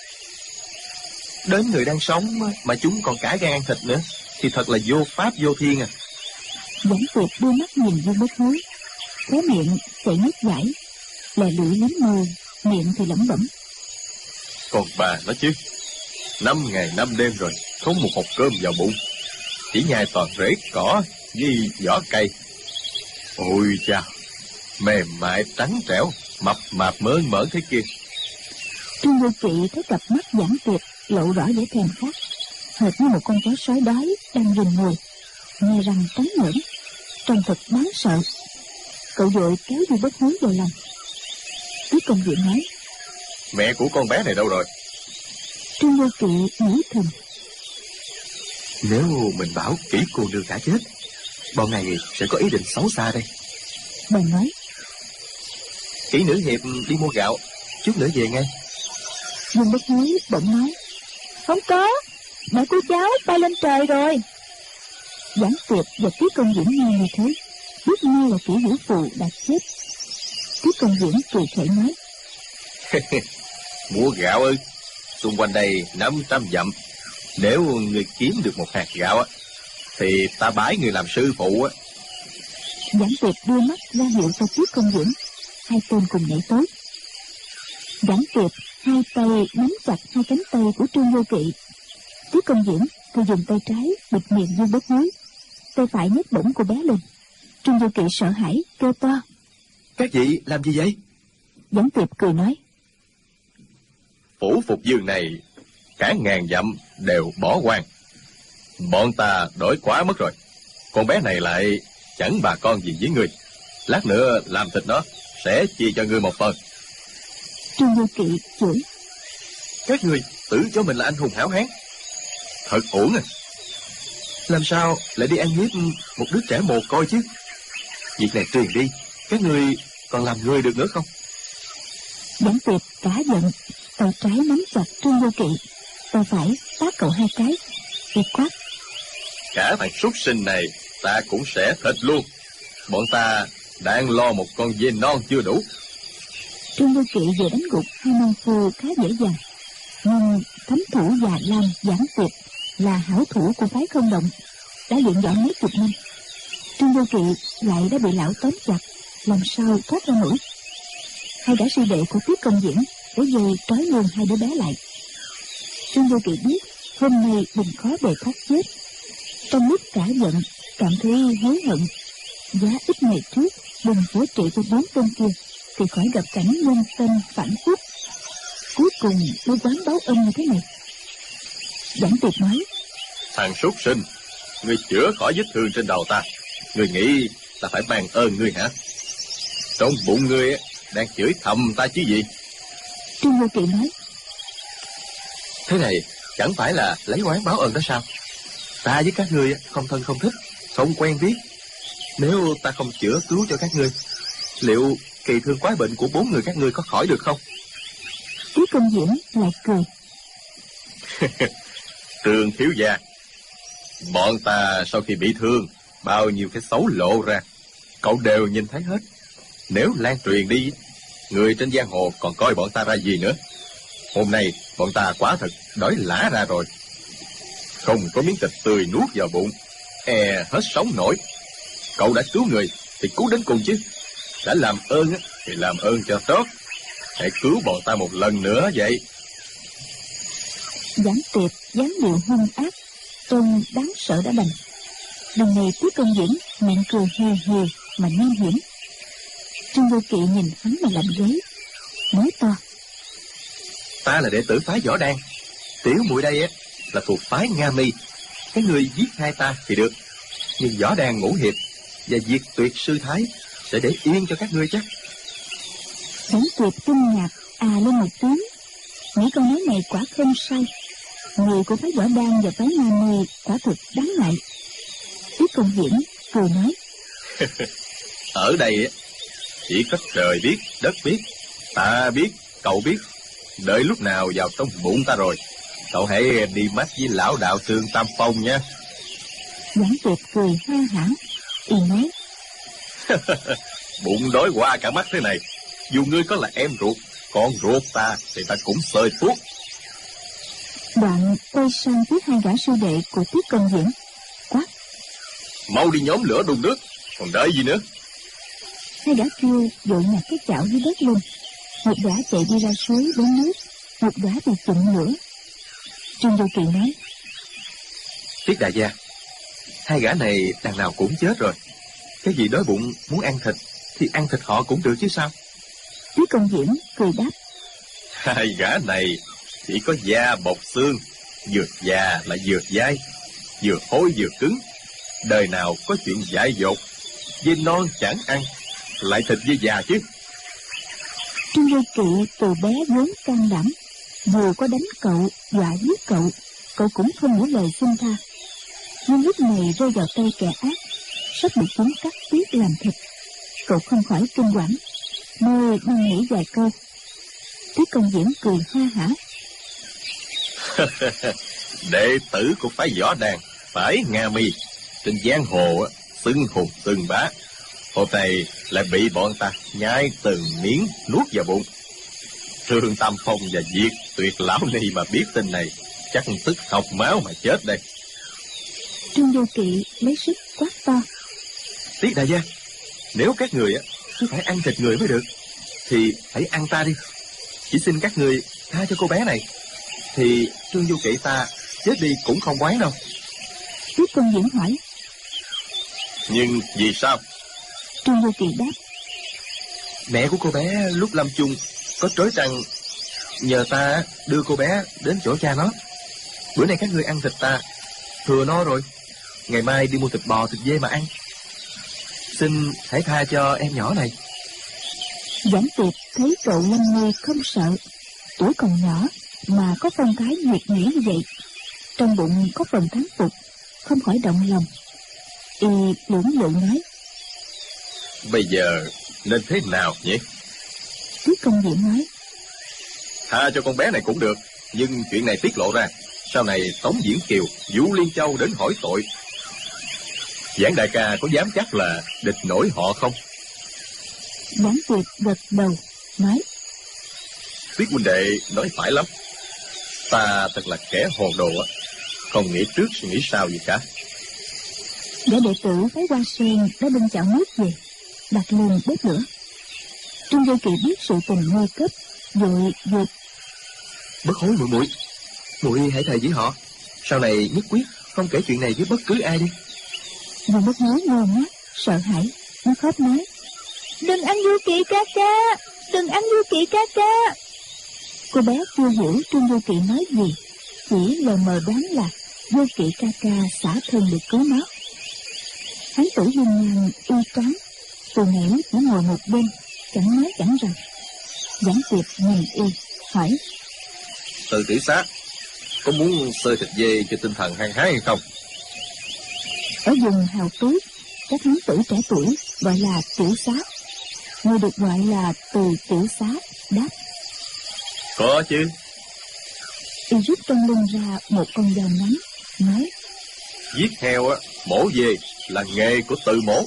Đến người đang sống mà chúng còn cả gan ăn thịt nữa, thì thật là vô pháp vô thiên à. Giảng Tiệp đưa mắt nhìn Dương Bất Hối, khóe miệng chảy nước dãi, lè lưỡi liếm môi, miệng thì lẩm bẩm: Còn bà nó chứ, 5 ngày 5 đêm rồi, không một hộp cơm vào bụng, chỉ nhai toàn rễ cỏ với vỏ cây. Ôi cha, mềm mại trắng trẻo, mập mạp mơn mởn thế kia. Trương Vô Kỵ thấy cặp mắt Giảng Tiệp lộ rõ vẻ thèm khát, hệt như một con chó sói đói đang rình mồi, nghe răng trắng nhởn, trông thật đáng sợ. Cậu vội kéo Du Bất Hối vào lòng. Tiết Công Viễn nói: Mẹ của con bé này đâu rồi? Trương Vô Kỵ nghĩ thầm: Nếu mình bảo kỹ cô nương đã chết, bọn này sẽ có ý định xấu xa đây. Bèn nói: Kỹ nữ hiệp đi mua gạo, chút nữa về ngay. Du Bất Hối bỗng nói: Không có, mẹ của cháu bay lên trời rồi. Giảng Tiệp và Tiết Công Viễn nghe như thế, biết ngay là Kỷ Vũ Phù đã chết. Tiết Công Viễn cười khẩy nói: Mua gạo ư? Xung quanh đây 500 dặm. Nếu người kiếm được một hạt gạo á, thì ta bái người làm sư phụ á. Giảng Tiệp đưa mắt ra hiệu cho Tiết Công Viễn. Hai tên cùng nhảy tới. Giảng Tiệp hai tay nắm chặt hai cánh tay của Trương Vô Kỵ. Tiết Công Viễn thì dùng tay trái bịt miệng Du Bất Hối, tay phải nhấc bổng cô bé lên. Trương Vô Kỵ sợ hãi kêu to: Các vị làm gì vậy? Giảng Tiệp cười nói: Phủ Phục Dương này cả ngàn dặm đều bỏ hoang. Bọn ta đổi quá mất rồi. Con bé này lại chẳng bà con gì với người. Lát nữa làm thịt nó, sẽ chia cho ngươi một phần. Trương Vô Kỵ chửi: Các ngươi tự cho mình là anh hùng hảo hán, thật uổng à. Làm sao lại đi ăn hiếp một đứa trẻ mồ côi chứ? Việc này truyền đi, các ngươi còn làm người được nữa không? Giảng Tiệp cả giận, tay trái nắm chặt Trương Vô Kỵ, tay phải tát cậu hai cái, y quát: Cả thằng súc sinh này ta cũng sẽ thịt luôn. Bọn ta đang lo một con dê non chưa đủ. Trương Vô Kỵ vừa đánh gục hai nông phu khá dễ dàng, nhưng thánh thủ Già Lam Giảng Tiệp là hảo thủ của phái Không Động, đã luyện võ mấy chục năm. Trương Vô Kỵ lại đã bị lão tóm chặt, làm sao thoát ra nổi. Hai gã sư đệ của Tiết Công Viễn đã dây trói luôn hai đứa bé lại. Trương Vô Kỵ biết hôm nay mình khó bề thoát chết. Trong lúc cả giận, cảm thấy hối hận, giá ít ngày trước đừng chữa trị cho 4 tên kia thì khỏi gặp cảnh nhân tên phản quốc. Cuối cùng mới quán báo ân như thế này. Giảng Tiệp nói: Thằng súc sinh, ngươi chữa khỏi vết thương trên đầu ta, ngươi nghĩ ta phải ban ơn ngươi hả? Trong bụng ngươi đang chửi thầm ta chứ gì? Trương Vô Kỵ nói: Thế này chẳng phải là lấy oán báo ơn đó sao? Ta với các ngươi không thân không thích, không quen biết. Nếu ta không chữa cứu cho các ngươi, liệu kỳ thương quái bệnh của 4 người các ngươi có khỏi được không? Tiết Công Viễn lại cười: Trương thiếu gia, bọn ta sau khi bị thương, bao nhiêu cái xấu lộ ra, cậu đều nhìn thấy hết. Nếu lan truyền đi, người trên giang hồ còn coi bọn ta ra gì nữa. Hôm nay bọn ta quả thật đói lả ra rồi, không có miếng thịt tươi nuốt vào bụng, hết sống nổi. Cậu đã cứu người thì cứu đến cùng chứ. Đã làm ơn thì làm ơn cho tốt, hãy cứu bọn ta một lần nữa vậy. Giảng Tiệp dáng điệu hung ác, trông đáng sợ đã đành. Lần này Tiết Công Viễn miệng cười hề hề mà nham hiểm. Trương Vô Kỵ nhìn hắn mà làm ghế, nói to: Ta là đệ tử phái Võ Đan, tiểu muội đây là thuộc phái Nga Mi. Các ngươi giết hai ta thì được, nhưng Võ Đan ngũ hiệp và diệt tuyệt sư thái sẽ để yên cho các ngươi chắc. Giảng Tiệp kinh ngạc lên một tiếng, nghĩ câu nói này quả không sai. Người của phái Võ Đan và phái Nga Mi quả thực đáng ngại. Tiết Công Viễn cười nói: Ở đây chỉ có trời biết, đất biết, ta biết, cậu biết. Đợi lúc nào vào trong bụng ta rồi, cậu hãy đi mắt với lão đạo Tương Tam Phong nha. Giảng Tiệp cười ha hả, y nói: Bụng đói qua cả mắt thế này, dù ngươi có là em ruột, con ruột ta thì ta cũng xơi thuốc. Đoạn quay sang với hai gã sư đệ của Tiết Công Viễn, quát: Mau đi nhóm lửa đun nước, còn đợi gì nữa? Hai gã kia vội nhặt cái chảo dưới đất luôn. Một gã chạy đi ra suối đốn nước, một gã thì chụm lửa. Trương Vô Kỵ nói: Tiết đại gia, hai gã này đằng nào cũng chết rồi. Cái gì đói bụng muốn ăn thịt thì ăn thịt họ cũng được chứ sao? Tiết Công Viễn cười đáp: Hai gã này chỉ có da bọc xương, vừa già lại vừa dai, vừa hôi vừa cứng. Đời nào có chuyện dại dột, dê non chẳng ăn, lại thịt dê già chứ. Trương Vô Kỵ từ bé vốn can đảm, dù có đánh cậu, dọa giết cậu, cậu cũng không nghĩ lời xin tha. Nhưng lúc này rơi vào tay kẻ ác, sắp bị chúng cắt tiết làm thịt, cậu không khỏi kinh quản, nơi đang nghĩ vài câu. Tiết Công Diễn cười ha hả. Đệ tử của phái Võ Đàn, phải Nga Mi, trên giang hồ xưng hùng xưng bá, hôm nay lại bị bọn ta nhai từng miếng nuốt vào bụng. Trương Tam Phong và Diệt Tuyệt Lão Ni mà biết tin này, chắc tức học máu mà chết đây. Trương Vô Kỵ lấy sức quát to. Tiết đại gia, nếu các người cứ phải ăn thịt người mới được, thì hãy ăn ta đi. Chỉ xin các người tha cho cô bé này, thì Trương Vô Kỵ ta chết đi cũng không oán đâu. Tiết Công Diễn hỏi. Nhưng vì sao? Trương Vô Kỵ đáp. Mẹ của cô bé lúc lâm chung có trối trăng nhờ ta đưa cô bé đến chỗ cha nó. Bữa nay các ngươi ăn thịt ta thừa no rồi, ngày mai đi mua thịt bò thịt dê mà ăn. Xin hãy tha cho em nhỏ này. Giảng Tiệp thấy cậu Lâm Nhi không sợ, tuổi còn nhỏ mà có phong thái nhiệt nhĩ như vậy, trong bụng có phần thán phục, không khỏi động lòng. Y lưỡng lự nói. Bây giờ nên thế nào nhỉ? Tiết Công Diễn nói. Tha cho con bé này cũng được, nhưng chuyện này tiết lộ ra, sau này Tống Diễn Kiều, Vũ Liên Châu đến hỏi tội. Giảng đại ca có dám chắc là địch nổi họ không? Giảng Tiệp gật đầu nói. Tiết huynh đệ nói phải lắm. Ta thật là kẻ hồ đồ, không nghĩ trước suy nghĩ sau gì cả. Để đệ tử phái Hoa Sen đã bưng chảo nước về, đặt lên bếp lửa. Trương Vô Kỵ biết sự tình nguy cấp, vội vượt. Bất hối muội muội, muội hãy thề với họ, sau này nhất quyết không kể chuyện này với bất cứ ai đi. Vương Bất Hối ngơ ngác, sợ hãi, nó khóc nói. Đừng ăn Vô Kỵ ca ca, đừng ăn Vô Kỵ ca ca. Cô bé chưa hiểu Trương Vô Kỵ nói gì, chỉ lờ mờ đoán là Vô Kỵ ca ca xả thân để cứu nó. Hán tử dung nhan y trắng, từ nãy chỉ ngồi một bên, chẳng nói chẳng rằng. Giảng Tiệp nhìn y hỏi. Từ Tiểu Xá, có muốn xơi thịt dê cho tinh thần hăng hái hay không? Ở vùng Hào Tuyết, các hán tử trẻ tuổi gọi là Tiểu Xá, người được gọi là Từ Tiểu Xá đáp. Có chứ. Y rút trong lưng ra một con dao ngắn, nói. Giết heo mổ về là nghề của Từ mổ.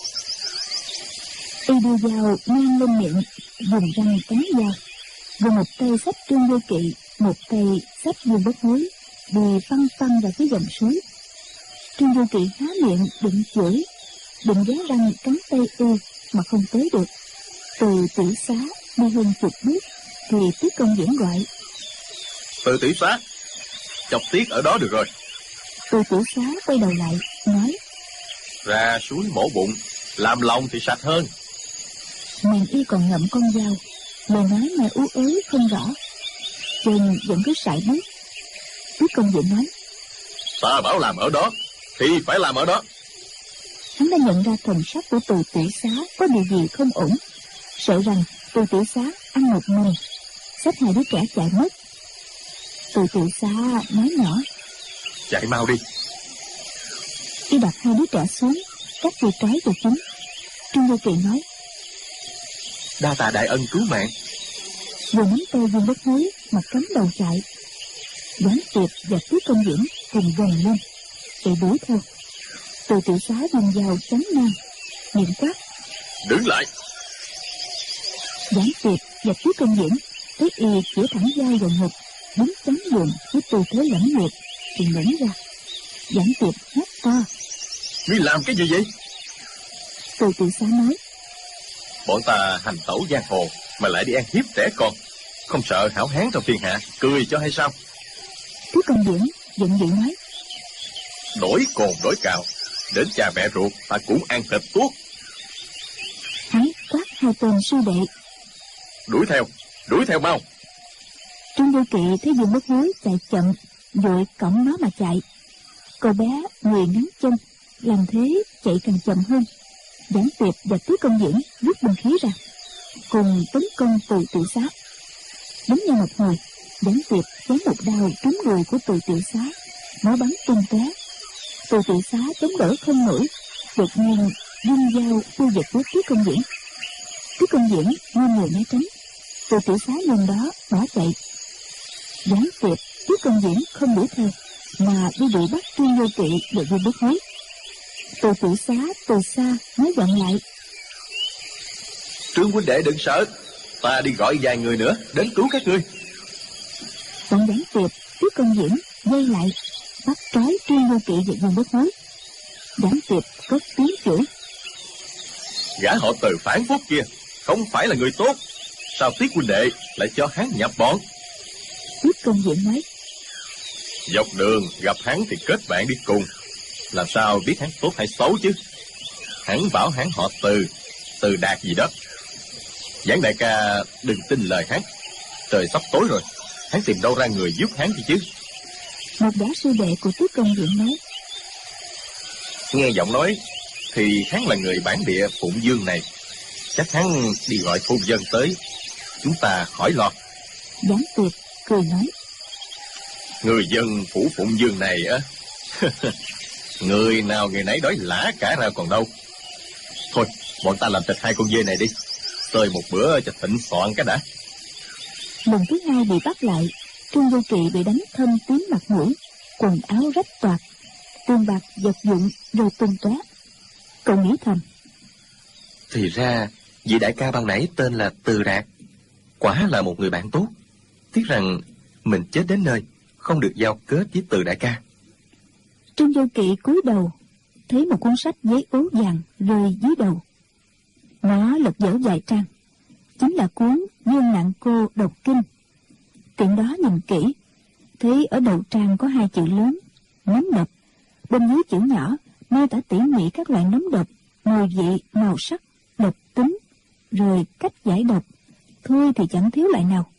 Y đưa dao ngang lên miệng, dùng răng cắn dao, rồi một tay xách Trương Vô Kỵ, một tay xách Vương Bất Hối, đi phăng phăng vào phía dòng suối. Trương Vô Kỵ há miệng định chửi, định giá răng cắn tay Y mà không tới được. Từ Tiểu Xá đi hơn chục bước thì Tiết Công Diễn gọi. Từ Tiểu Xá, chọc Tiết ở đó được rồi. Từ Tiểu Xá quay đầu lại nói. Ra suối mổ bụng, làm lòng thì sạch hơn. Miệng Y còn ngậm con dao, lời nói nghe ú ớ không rõ, trên vẫn cứ sải bước. Tiết Công Diễn nói. Ta bảo làm ở đó thì phải làm ở đó. Hắn đã nhận ra thần sắc của Từ Tiểu Xá có điều gì không ổn, sợ rằng Từ Tiểu Xá ăn một mình, xách hai đứa trẻ chạy mất. Từ Tiểu Xá nói nhỏ. Chạy mau đi. Y đặt hai đứa trẻ xuống, cắt dây trói cho chúng. Trương Vô Kỵ nói. Đa tạ đại ân cứu mạng. Vừa nắm tay Vương Bất Hối mà cắm đầu chạy. Giảng Tiệp và Tiết Công Diễn cùng gần lên, chạy đuổi theo. Từ Tiểu Xá dùng dao chắn ngang, miệng quát. Đứng lại. Giảng Tiệp và Tiết Công Diễn thấy Y chỉ thẳng dao vào ngực, đứng chắn giường với tư thế lãnh liệt, thì ngẩng ra. Giảng Tiệp hét to. Ngươi làm cái gì vậy? Từ Tiểu Xá nói. Bọn ta hành tẩu giang hồ mà lại đi ăn hiếp trẻ con, không sợ hảo hán trong thiên hạ cười cho hay sao? Tiết Công Diễn giận dữ nói. Đổi cồn đổi cào, đến cha mẹ ruột ta cũng ăn thịt tuốt. Hắn quát hai tên sư đệ. Đuổi theo mau. Trương Vô Kỵ thấy Vương Bất Hối chạy chậm, vội cõng nó mà chạy. Cô bé người ngắn chân, làm thế chạy càng chậm hơn. Giảng Tiệp và Tứ Công Diễn rút binh khí ra, cùng tấn công Từ Tiểu Xá. Đánh nhau một hồi, Giảng Tiệp chém một đao trúng đùi của Từ Tiểu Xá, nó bắn tung tóe. Từ Tiểu Xá chống đỡ không nổi, đột nhiên vung dao tiêu diệt với Tứ Công Diễn. Tứ Công Diễn ngoan người né tránh, Từ Tiểu Xá lần đó bỏ chạy. Giảng Tiệp, Tứ Công Diễn không đuổi theo, mà đi đuổi bắt Trương Vô Kỵ và Dương Bất Hối. Từ Tiểu Xá từ xa nói giọng lại: Trương huynh đệ đừng sợ, ta đi gọi vài người nữa đến cứu các ngươi. Bọn Giảng Tiệp, Tứ Công Diễn dây lại, bắt trói Trương Vô Kỵ và Dương Bất Hối. Giảng Tiệp cất tiếng chửi: Gã họ Từ phản phúc kia không phải là người tốt, sao Tiết huynh đệ lại cho hắn nhập bọn? Tứ Công Diễn nói: Dọc đường gặp hắn thì kết bạn đi cùng, làm sao biết hắn tốt hay xấu chứ? Hắn bảo hắn họ Từ, Từ Đạt gì đó. Giảng đại ca đừng tin lời hắn, trời sắp tối rồi, hắn tìm đâu ra người giúp hắn gì chứ? Một gã sư đệ của Tứ Công Diễn nói: Nghe giọng nói thì hắn là người bản địa Phụng Dương này, chắc hắn đi gọi thôn dân tới, chúng ta khỏi lo. Giảng Tiệp cười nói: Người dân phủ Phụng Dương này á, người nào người nấy đói lả cả ra còn đâu. Thôi, bọn ta làm thịt hai con dê này đi, tơi một bữa cho thịnh soạn cái đã. Lần thứ hai bị bắt lại, Trương Vô Kỵ bị đánh thâm tím mặt mũi, quần áo rách toạc, tiền bạc vật dụng rồi tung tóe. Cậu nghĩ thầm: Thì ra vị đại ca ban nãy tên là Từ Đạt, quả là một người bạn tốt. Tiếc rằng mình chết đến nơi, không được giao kết với Từ đại ca. Trương Vô Kỵ cúi đầu, thấy một cuốn sách giấy ố vàng rơi dưới đầu. Nó lật dở vài trang, chính là cuốn Dương Nặng Cô Độc Kinh. Tiện đó nhìn kỹ, thấy ở đầu trang có hai chữ lớn: nấm độc. Bên dưới chữ nhỏ mô tả tỉ mỉ các loại nấm độc, mùi vị, màu sắc, độc tính, rồi cách giải độc. Thôi thì chẳng thiếu loại nào.